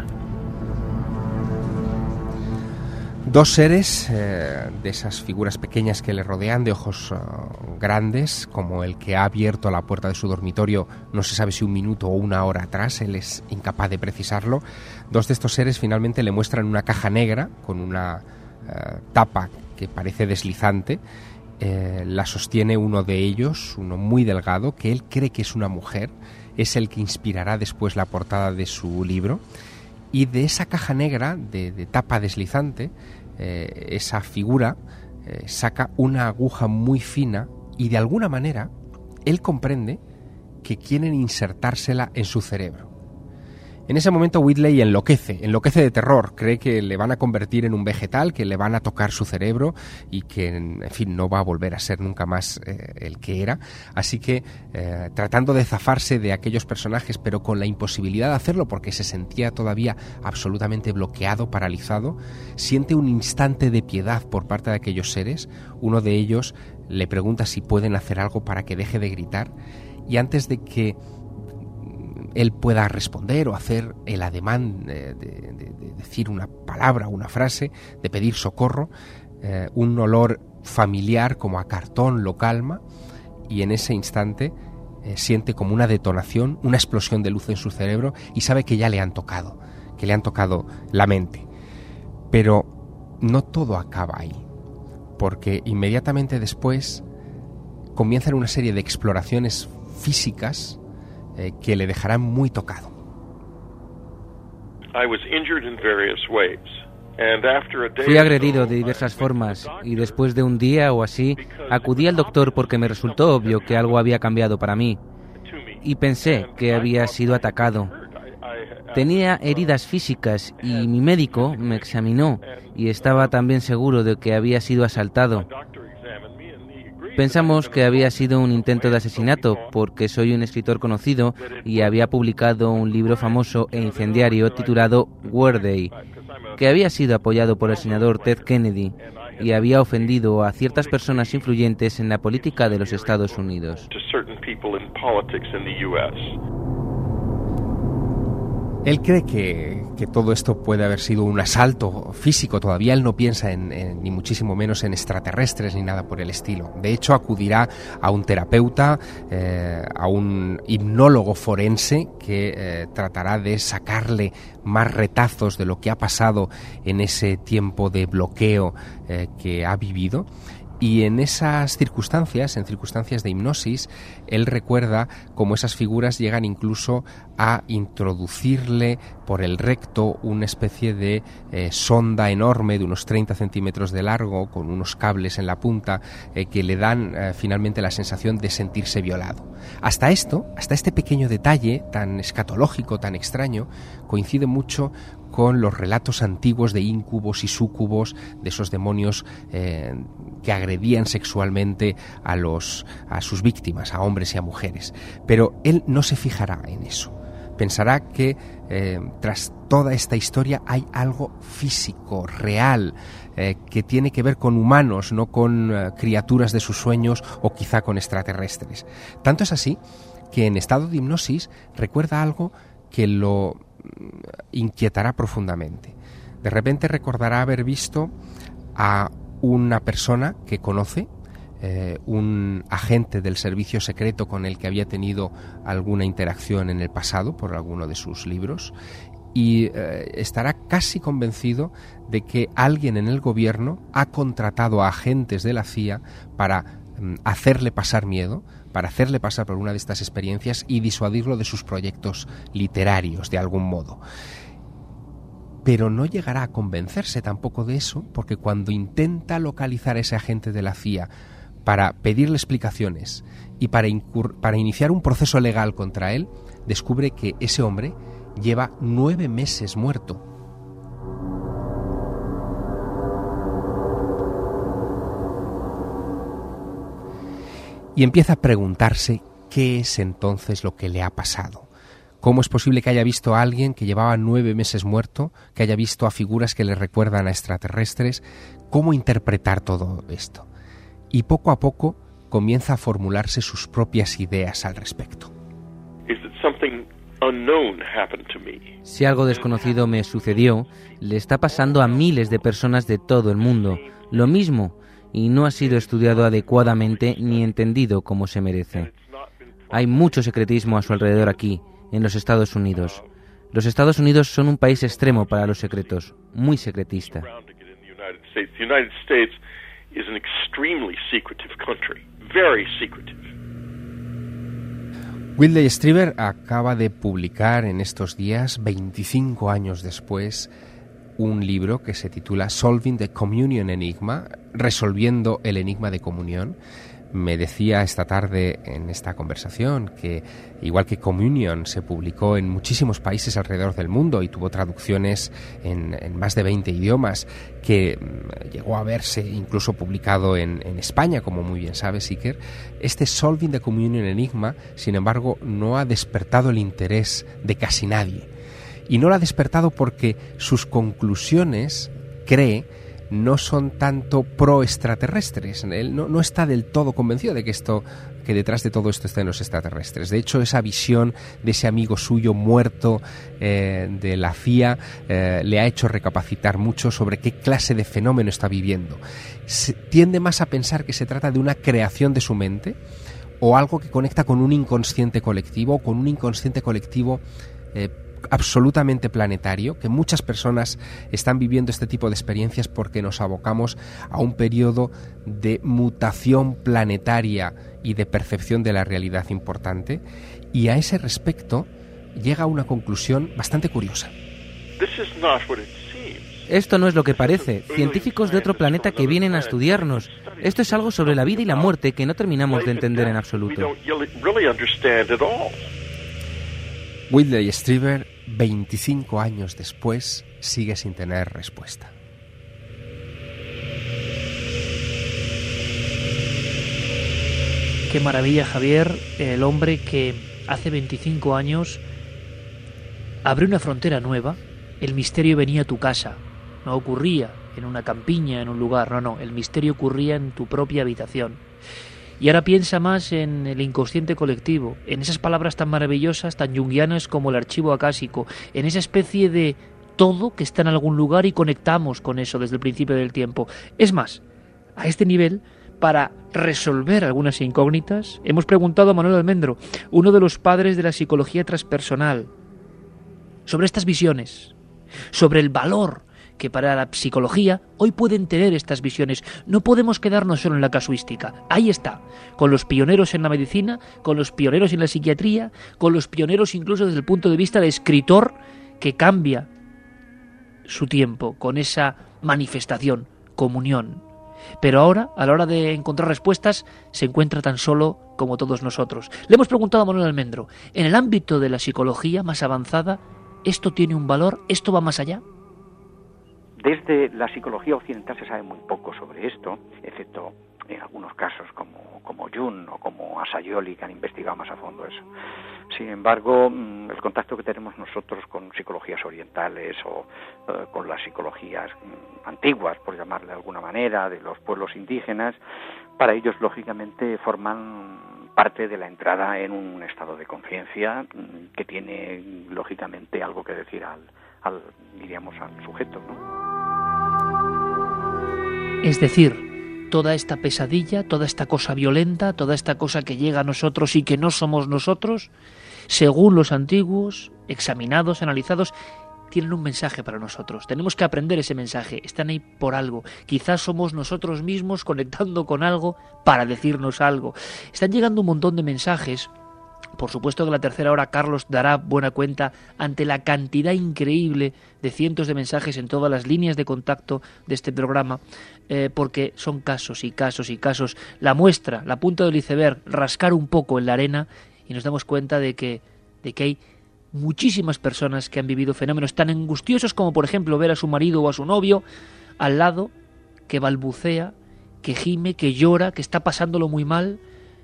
Dos seres, eh, de esas figuras pequeñas que le rodean, de ojos uh, grandes, como el que ha abierto la puerta de su dormitorio, no se sabe si un minuto o una hora atrás, él es incapaz de precisarlo. Dos de estos seres finalmente le muestran una caja negra con una uh, tapa que parece deslizante. Eh, la sostiene uno de ellos, uno muy delgado, que él cree que es una mujer, es el que inspirará después la portada de su libro. Y de esa caja negra, de, de tapa deslizante, eh, esa figura eh, saca una aguja muy fina y de alguna manera él comprende que quieren insertársela en su cerebro. En ese momento Whitley enloquece, enloquece de terror, cree que le van a convertir en un vegetal, que le van a tocar su cerebro y que, en fin, no va a volver a ser nunca más eh, el que era. Así que, eh, tratando de zafarse de aquellos personajes, pero con la imposibilidad de hacerlo porque se sentía todavía absolutamente bloqueado, paralizado, siente un instante de piedad por parte de aquellos seres. Uno de ellos le pregunta si pueden hacer algo para que deje de gritar, y antes de que él pueda responder o hacer el ademán de, de, de, de decir una palabra, una frase, de pedir socorro, eh, un olor familiar como a cartón lo calma, y en ese instante eh, siente como una detonación, una explosión de luz en su cerebro y sabe que ya le han tocado, que le han tocado la mente. Pero no todo acaba ahí, porque inmediatamente después comienzan una serie de exploraciones físicas Eh, que le dejarán muy tocado. Fui agredido de diversas formas y después de un día o así acudí al doctor porque me resultó obvio que algo había cambiado para mí y pensé que había sido atacado. Tenía heridas físicas y mi médico me examinó y estaba también seguro de que había sido asaltado. Pensamos que había sido un intento de asesinato porque soy un escritor conocido y había publicado un libro famoso e incendiario titulado War Day, que había sido apoyado por el senador Ted Kennedy y había ofendido a ciertas personas influyentes en la política de los Estados Unidos. Él cree que, que todo esto puede haber sido un asalto físico. Todavía él no piensa en, en, ni muchísimo menos en extraterrestres ni nada por el estilo. De hecho, acudirá a un terapeuta, eh, a un hipnólogo forense que eh, tratará de sacarle más retazos de lo que ha pasado en ese tiempo de bloqueo eh, que ha vivido. Y en esas circunstancias, en circunstancias de hipnosis, él recuerda cómo esas figuras llegan incluso a introducirle por el recto una especie de eh, sonda enorme de unos treinta centímetros de largo, con unos cables en la punta, eh, que le dan eh, finalmente la sensación de sentirse violado. Hasta esto, hasta este pequeño detalle tan escatológico, tan extraño, coincide mucho con los relatos antiguos de íncubos y súcubos, de esos demonios eh, que agredían sexualmente a, los, a sus víctimas, a hombres y a mujeres. Pero él no se fijará en eso. Pensará que eh, tras toda esta historia hay algo físico, real, eh, que tiene que ver con humanos, no con eh, criaturas de sus sueños o quizá con extraterrestres. Tanto es así que en estado de hipnosis recuerda algo que lo inquietará profundamente. De repente recordará haber visto a una persona que conoce, eh, un agente del servicio secreto con el que había tenido alguna interacción en el pasado por alguno de sus libros, y eh, estará casi convencido de que alguien en el gobierno ha contratado a agentes de la C I A para mm, hacerle pasar miedo, para hacerle pasar por una de estas experiencias y disuadirlo de sus proyectos literarios de algún modo. Pero no llegará a convencerse tampoco de eso, porque cuando intenta localizar a ese agente de la C I A para pedirle explicaciones y para, incur- para iniciar un proceso legal contra él, descubre que ese hombre lleva nueve meses muerto. y empieza a preguntarse qué es entonces lo que le ha pasado. ¿Cómo es posible que haya visto a alguien que llevaba nueve meses muerto, que haya visto a figuras que le recuerdan a extraterrestres? ¿Cómo interpretar todo esto? Y poco a poco comienza a formularse sus propias ideas al respecto. Si algo desconocido me sucedió, le está pasando a miles de personas de todo el mundo. Lo mismo, y no ha sido estudiado adecuadamente ni entendido como se merece. Hay mucho secretismo a su alrededor aquí, en los Estados Unidos. Los Estados Unidos son un país extremo para los secretos, muy secretista. Whitley Strieber acaba de publicar en estos días, veinticinco años después, un libro que se titula Solving the Communion Enigma, resolviendo el enigma de comunión. Me decía esta tarde en esta conversación que, igual que Communion, se publicó en muchísimos países alrededor del mundo y tuvo traducciones en, en más de veinte idiomas, que llegó a verse incluso publicado en, en España, como muy bien sabe Iker. Este Solving the Communion Enigma, sin embargo, no ha despertado el interés de casi nadie. Y no lo ha despertado porque sus conclusiones, cree, no son tanto pro-extraterrestres. Él no, no está del todo convencido de que esto, que detrás de todo esto estén los extraterrestres. De hecho, esa visión de ese amigo suyo muerto eh, de la C I A eh, le ha hecho recapacitar mucho sobre qué clase de fenómeno está viviendo. Se, tiende más a pensar que se trata de una creación de su mente o algo que conecta con un inconsciente colectivo, o con un inconsciente colectivo eh, absolutamente planetario, que muchas personas están viviendo este tipo de experiencias porque nos abocamos a un periodo de mutación planetaria y de percepción de la realidad importante, y a ese respecto llega a una conclusión bastante curiosa. Esto no es lo que parece. Científicos de otro planeta que vienen a estudiarnos. Esto es algo sobre la vida y la muerte que no terminamos de entender en absoluto. Whitley Strieber, veinticinco años después, sigue sin tener respuesta. Qué maravilla, Javier, el hombre que hace veinticinco años abrió una frontera nueva. El misterio venía a tu casa, no ocurría en una campiña, en un lugar, no, no, el misterio ocurría en tu propia habitación. Y ahora piensa más en el inconsciente colectivo, en esas palabras tan maravillosas, tan junguianas como el archivo acásico, en esa especie de todo que está en algún lugar y conectamos con eso desde el principio del tiempo. Es más, a este nivel, para resolver algunas incógnitas, hemos preguntado a Manuel Almendro, uno de los padres de la psicología transpersonal, sobre estas visiones, sobre el valor que para la psicología hoy pueden tener estas visiones. No podemos quedarnos solo en la casuística. Ahí está, con los pioneros en la medicina, con los pioneros en la psiquiatría, con los pioneros incluso desde el punto de vista de escritor que cambia su tiempo con esa manifestación, comunión. Pero ahora, a la hora de encontrar respuestas, se encuentra tan solo como todos nosotros. Le hemos preguntado a Manuel Almendro, en el ámbito de la psicología más avanzada, ¿esto tiene un valor? ¿Esto va más allá? Desde la psicología occidental se sabe muy poco sobre esto, excepto en algunos casos como, como Jung o como Asayoli, que han investigado más a fondo eso. Sin embargo, el contacto que tenemos nosotros con psicologías orientales o eh, con las psicologías antiguas, por llamarle de alguna manera, de los pueblos indígenas, para ellos lógicamente forman parte de la entrada en un estado de conciencia que tiene lógicamente algo que decir al, al diríamos al sujeto, ¿no? Es decir, toda esta pesadilla, toda esta cosa violenta, toda esta cosa que llega a nosotros y que no somos nosotros, según los antiguos, examinados, analizados, tienen un mensaje para nosotros. Tenemos que aprender ese mensaje. Están ahí por algo. Quizás somos nosotros mismos conectando con algo para decirnos algo. Están llegando un montón de mensajes. Por supuesto que la tercera hora Carlos dará buena cuenta ante la cantidad increíble de cientos de mensajes en todas las líneas de contacto de este programa, eh, porque son casos y casos y casos. La muestra, la punta del iceberg, rascar un poco en la arena y nos damos cuenta de que, de que hay muchísimas personas que han vivido fenómenos tan angustiosos como, por ejemplo, ver a su marido o a su novio al lado, que balbucea, que gime, que llora, que está pasándolo muy mal,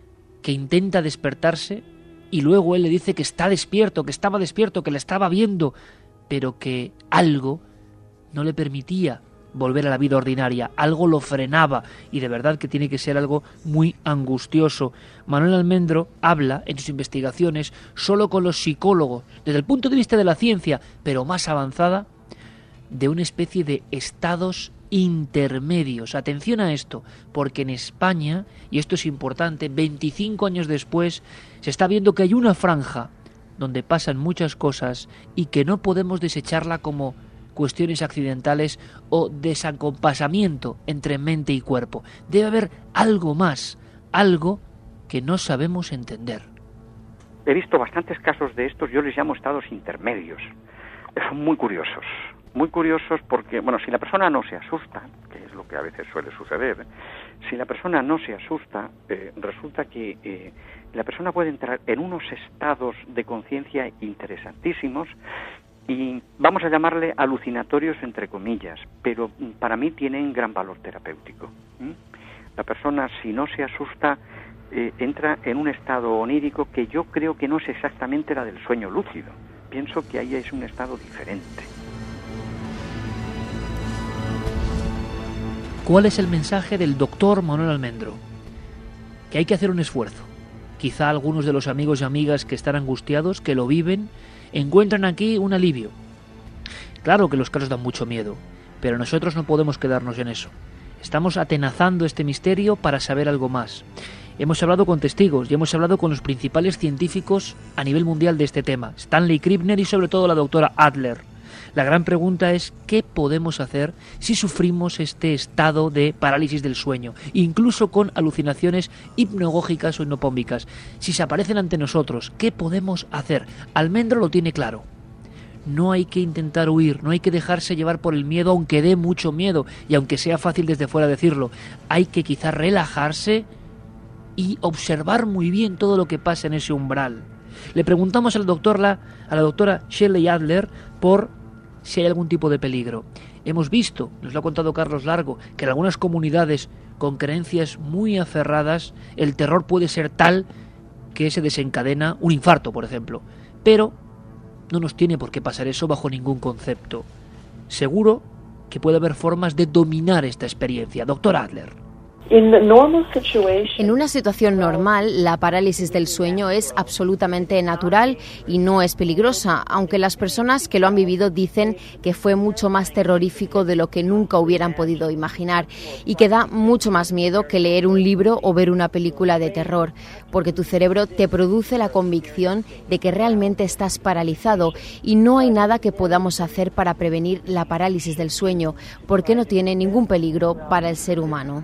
que intenta despertarse y luego él le dice que está despierto, que estaba despierto, que la estaba viendo, pero que algo no le permitía volver a la vida ordinaria, algo lo frenaba, y de verdad que tiene que ser algo muy angustioso. Manuel Almendro habla en sus investigaciones solo con los psicólogos, desde el punto de vista de la ciencia, pero más avanzada, de una especie de estados intermedios. Atención a esto, porque en España, y esto es importante, veinticinco años después, se está viendo que hay una franja donde pasan muchas cosas y que no podemos desecharla como cuestiones accidentales o desacompasamiento entre mente y cuerpo. Debe haber algo más, algo que no sabemos entender. He visto bastantes casos de estos, yo les llamo estados intermedios. Son muy curiosos, muy curiosos porque, bueno, si la persona no se asusta, que es lo que a veces suele suceder, si la persona no se asusta, eh, resulta que eh, la persona puede entrar en unos estados de conciencia interesantísimos y vamos a llamarle alucinatorios entre comillas, pero para mí tienen gran valor terapéutico. ¿Mm? La persona, si no se asusta, eh, entra en un estado onírico que yo creo que no es exactamente la del sueño lúcido. Pienso que ahí es un estado diferente. ¿Cuál es el mensaje del doctor Manuel Almendro? Que hay que hacer un esfuerzo. Quizá algunos de los amigos y amigas que están angustiados, que lo viven, encuentran aquí un alivio. Claro que los casos dan mucho miedo, pero nosotros no podemos quedarnos en eso. Estamos atenazando este misterio para saber algo más. Hemos hablado con testigos y hemos hablado con los principales científicos a nivel mundial de este tema, Stanley Krippner y sobre todo la doctora Adler. La gran pregunta es ¿qué podemos hacer si sufrimos este estado de parálisis del sueño, incluso con alucinaciones hipnagógicas o hipnopómbicas? Si se aparecen ante nosotros, ¿qué podemos hacer? Almendro lo tiene claro. No hay que intentar huir, no hay que dejarse llevar por el miedo, aunque dé mucho miedo y aunque sea fácil desde fuera decirlo. Hay que quizás relajarse y observar muy bien todo lo que pasa en ese umbral. Le preguntamos al doctor, la, a la doctora Shelley Adler por si hay algún tipo de peligro. Hemos visto, nos lo ha contado Carlos Largo, que en algunas comunidades con creencias muy aferradas el terror puede ser tal que se desencadena un infarto, por ejemplo. Pero no nos tiene por qué pasar eso bajo ningún concepto. Seguro que puede haber formas de dominar esta experiencia. Doctor Adler. En una situación normal, la parálisis del sueño es absolutamente natural y no es peligrosa, aunque las personas que lo han vivido dicen que fue mucho más terrorífico de lo que nunca hubieran podido imaginar y que da mucho más miedo que leer un libro o ver una película de terror, porque tu cerebro te produce la convicción de que realmente estás paralizado y no hay nada que podamos hacer para prevenir la parálisis del sueño, porque no tiene ningún peligro para el ser humano.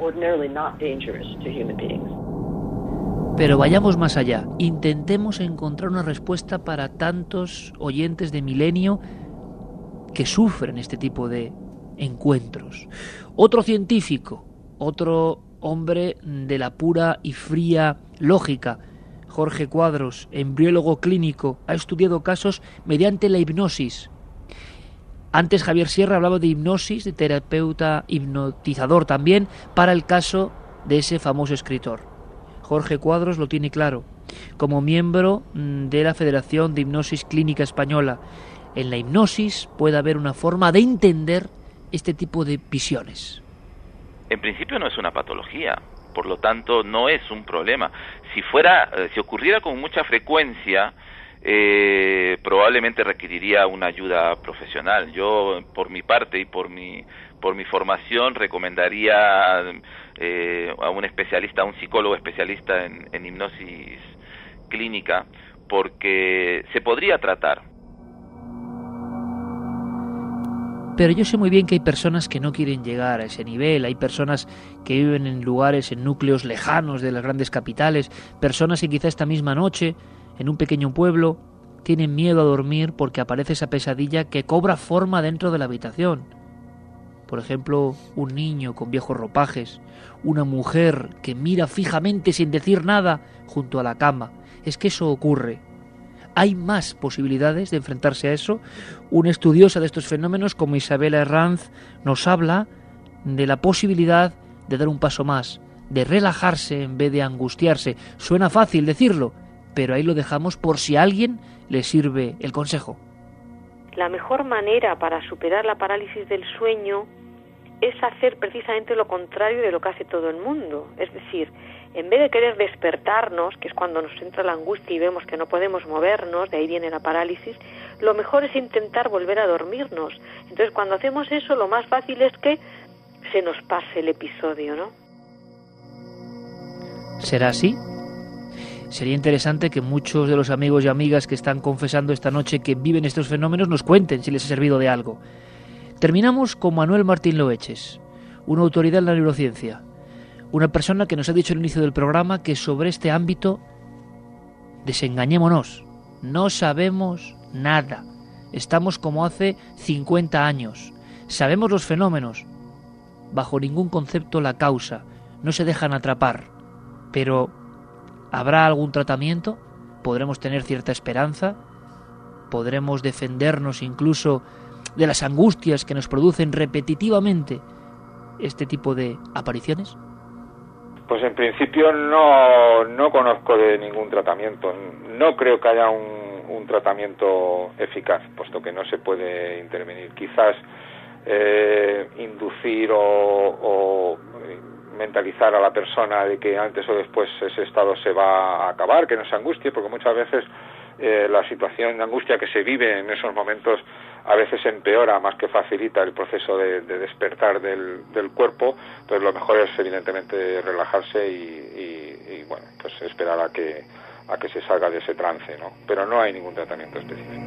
Pero vayamos más allá, intentemos encontrar una respuesta para tantos oyentes de Milenio que sufren este tipo de encuentros. Otro científico, otro hombre de la pura y fría lógica, Jorge Cuadros, embriólogo clínico, ha estudiado casos mediante la hipnosis. Antes Javier Sierra hablaba de hipnosis, de terapeuta hipnotizador también, para el caso de ese famoso escritor. Jorge Cuadros lo tiene claro, como miembro de la Federación de Hipnosis Clínica Española. En la hipnosis puede haber una forma de entender este tipo de visiones. En principio no es una patología, por lo tanto no es un problema. Si fuera, si ocurriera con mucha frecuencia, eh, probablemente requeriría una ayuda profesional. Yo, por mi parte y por mi por mi formación, recomendaría eh, a un especialista, a un psicólogo especialista en, en hipnosis clínica, porque se podría tratar. Pero yo sé muy bien que hay personas que no quieren llegar a ese nivel, hay personas que viven en lugares, en núcleos lejanos de las grandes capitales, personas que quizá esta misma noche, en un pequeño pueblo, tienen miedo a dormir porque aparece esa pesadilla que cobra forma dentro de la habitación. Por ejemplo, un niño con viejos ropajes, una mujer que mira fijamente sin decir nada junto a la cama. Es que eso ocurre. Hay más posibilidades de enfrentarse a eso. Una estudiosa de estos fenómenos como Isabela Herranz nos habla de la posibilidad de dar un paso más, de relajarse en vez de angustiarse. Suena fácil decirlo, pero ahí lo dejamos por si a alguien le sirve el consejo. La mejor manera para superar la parálisis del sueño es hacer precisamente lo contrario de lo que hace todo el mundo. Es decir, en vez de querer despertarnos, que es cuando nos entra la angustia y vemos que no podemos movernos, de ahí viene la parálisis, lo mejor es intentar volver a dormirnos. Entonces, cuando hacemos eso, lo más fácil es que se nos pase el episodio, ¿no? ¿Será así? Sería interesante que muchos de los amigos y amigas que están confesando esta noche que viven estos fenómenos nos cuenten si les ha servido de algo. Terminamos con Manuel Martín Loeches, una autoridad en la neurociencia, una persona que nos ha dicho al inicio del programa que sobre este ámbito desengañémonos, no sabemos nada, estamos como hace cincuenta años, sabemos los fenómenos, bajo ningún concepto la causa, no se dejan atrapar, pero ¿habrá algún tratamiento? ¿Podremos tener cierta esperanza? ¿Podremos defendernos incluso de las angustias que nos producen repetitivamente este tipo de apariciones? Pues en principio no, no conozco de ningún tratamiento. No creo que haya un, un tratamiento eficaz, puesto que no se puede intervenir. Quizás eh, inducir o, o mentalizar a la persona de que antes o después ese estado se va a acabar, que no se angustie, porque muchas veces eh, la situación de angustia que se vive en esos momentos a veces empeora más que facilita el proceso de, de despertar del, del cuerpo. Entonces lo mejor es evidentemente relajarse y, y, y bueno, pues esperar a que a que se salga de ese trance, ¿no? Pero no hay ningún tratamiento específico.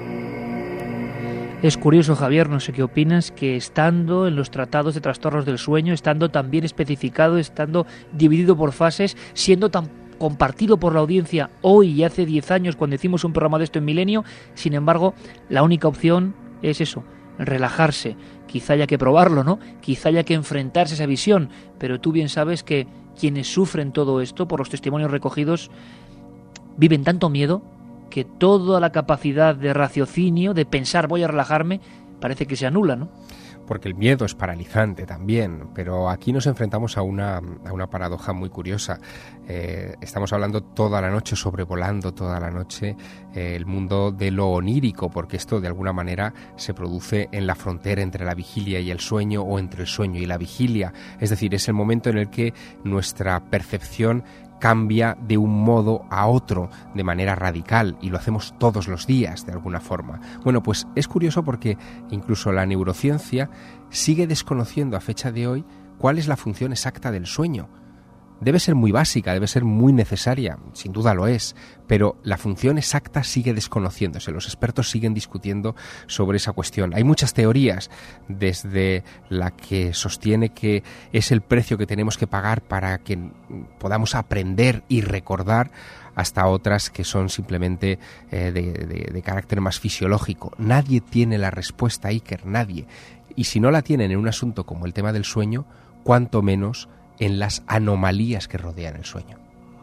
Es curioso, Javier, no sé qué opinas, que estando en los tratados de trastornos del sueño, estando tan bien especificado, estando dividido por fases, siendo tan compartido por la audiencia hoy y hace diez años cuando hicimos un programa de esto en Milenio, sin embargo, la única opción es eso, relajarse. Quizá haya que probarlo, ¿no? Quizá haya que enfrentarse a esa visión, pero tú bien sabes que quienes sufren todo esto, por los testimonios recogidos, viven tanto miedo que toda la capacidad de raciocinio, de pensar voy a relajarme, parece que se anula, ¿no? Porque el miedo es paralizante también, pero aquí nos enfrentamos a una, a una paradoja muy curiosa. Eh, estamos hablando toda la noche, sobrevolando toda la noche eh, el mundo de lo onírico, porque esto de alguna manera se produce en la frontera entre la vigilia y el sueño, o entre el sueño y la vigilia. Es decir, es el momento en el que nuestra percepción cambia de un modo a otro de manera radical, y lo hacemos todos los días de alguna forma. Bueno, pues es curioso porque incluso la neurociencia sigue desconociendo a fecha de hoy cuál es la función exacta del sueño. Debe ser muy básica, debe ser muy necesaria, sin duda lo es, pero la función exacta sigue desconociéndose. Los expertos siguen discutiendo sobre esa cuestión. Hay muchas teorías, desde la que sostiene que es el precio que tenemos que pagar para que podamos aprender y recordar, hasta otras que son simplemente eh, de, de, de carácter más fisiológico. Nadie tiene la respuesta, Iker, nadie. Y si no la tienen en un asunto como el tema del sueño, cuanto menos en las anomalías que rodean el sueño.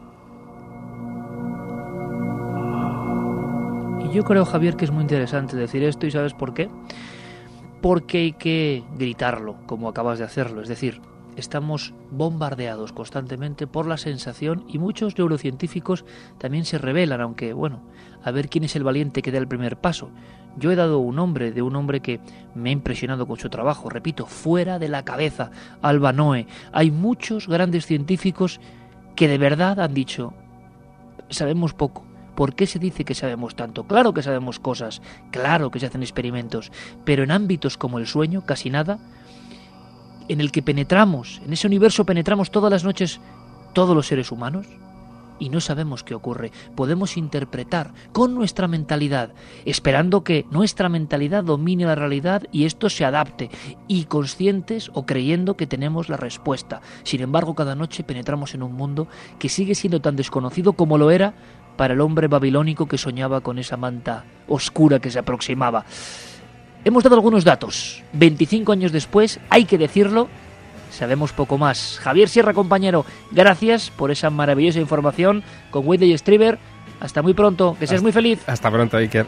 Y yo creo, Javier, que es muy interesante decir esto, ¿y sabes por qué? Porque hay que gritarlo, como acabas de hacerlo. Es decir, estamos bombardeados constantemente por la sensación, y muchos neurocientíficos también se rebelan, aunque, bueno, a ver quién es el valiente que da el primer paso. Yo he dado un nombre de un hombre que me ha impresionado con su trabajo, repito, fuera de la cabeza, Alba Noe. Hay muchos grandes científicos que de verdad han dicho, sabemos poco. ¿Por qué se dice que sabemos tanto? Claro que sabemos cosas, claro que se hacen experimentos, pero en ámbitos como el sueño, casi nada, en el que penetramos, en ese universo penetramos todas las noches todos los seres humanos, y no sabemos qué ocurre. Podemos interpretar con nuestra mentalidad, esperando que nuestra mentalidad domine la realidad y esto se adapte, y conscientes o creyendo que tenemos la respuesta. Sin embargo, cada noche penetramos en un mundo que sigue siendo tan desconocido como lo era para el hombre babilónico que soñaba con esa manta oscura que se aproximaba. Hemos dado algunos datos. veinticinco años después, hay que decirlo, sabemos poco más. Javier Sierra, compañero, gracias por esa maravillosa información con Whitley Strieber. Hasta muy pronto, que seas muy feliz. Hasta pronto, Iker.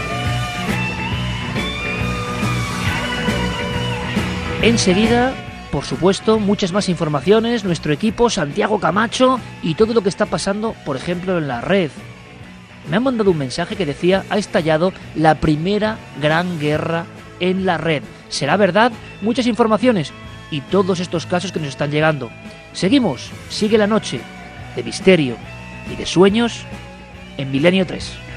Enseguida por supuesto, muchas más informaciones, nuestro equipo, Santiago Camacho y todo lo que está pasando, por ejemplo, en la red. Me han mandado un mensaje que decía: ha estallado la primera gran guerra en la red. ¿Será verdad? Muchas informaciones y todos estos casos que nos están llegando. Seguimos, sigue la noche de misterio y de sueños en Milenio tres.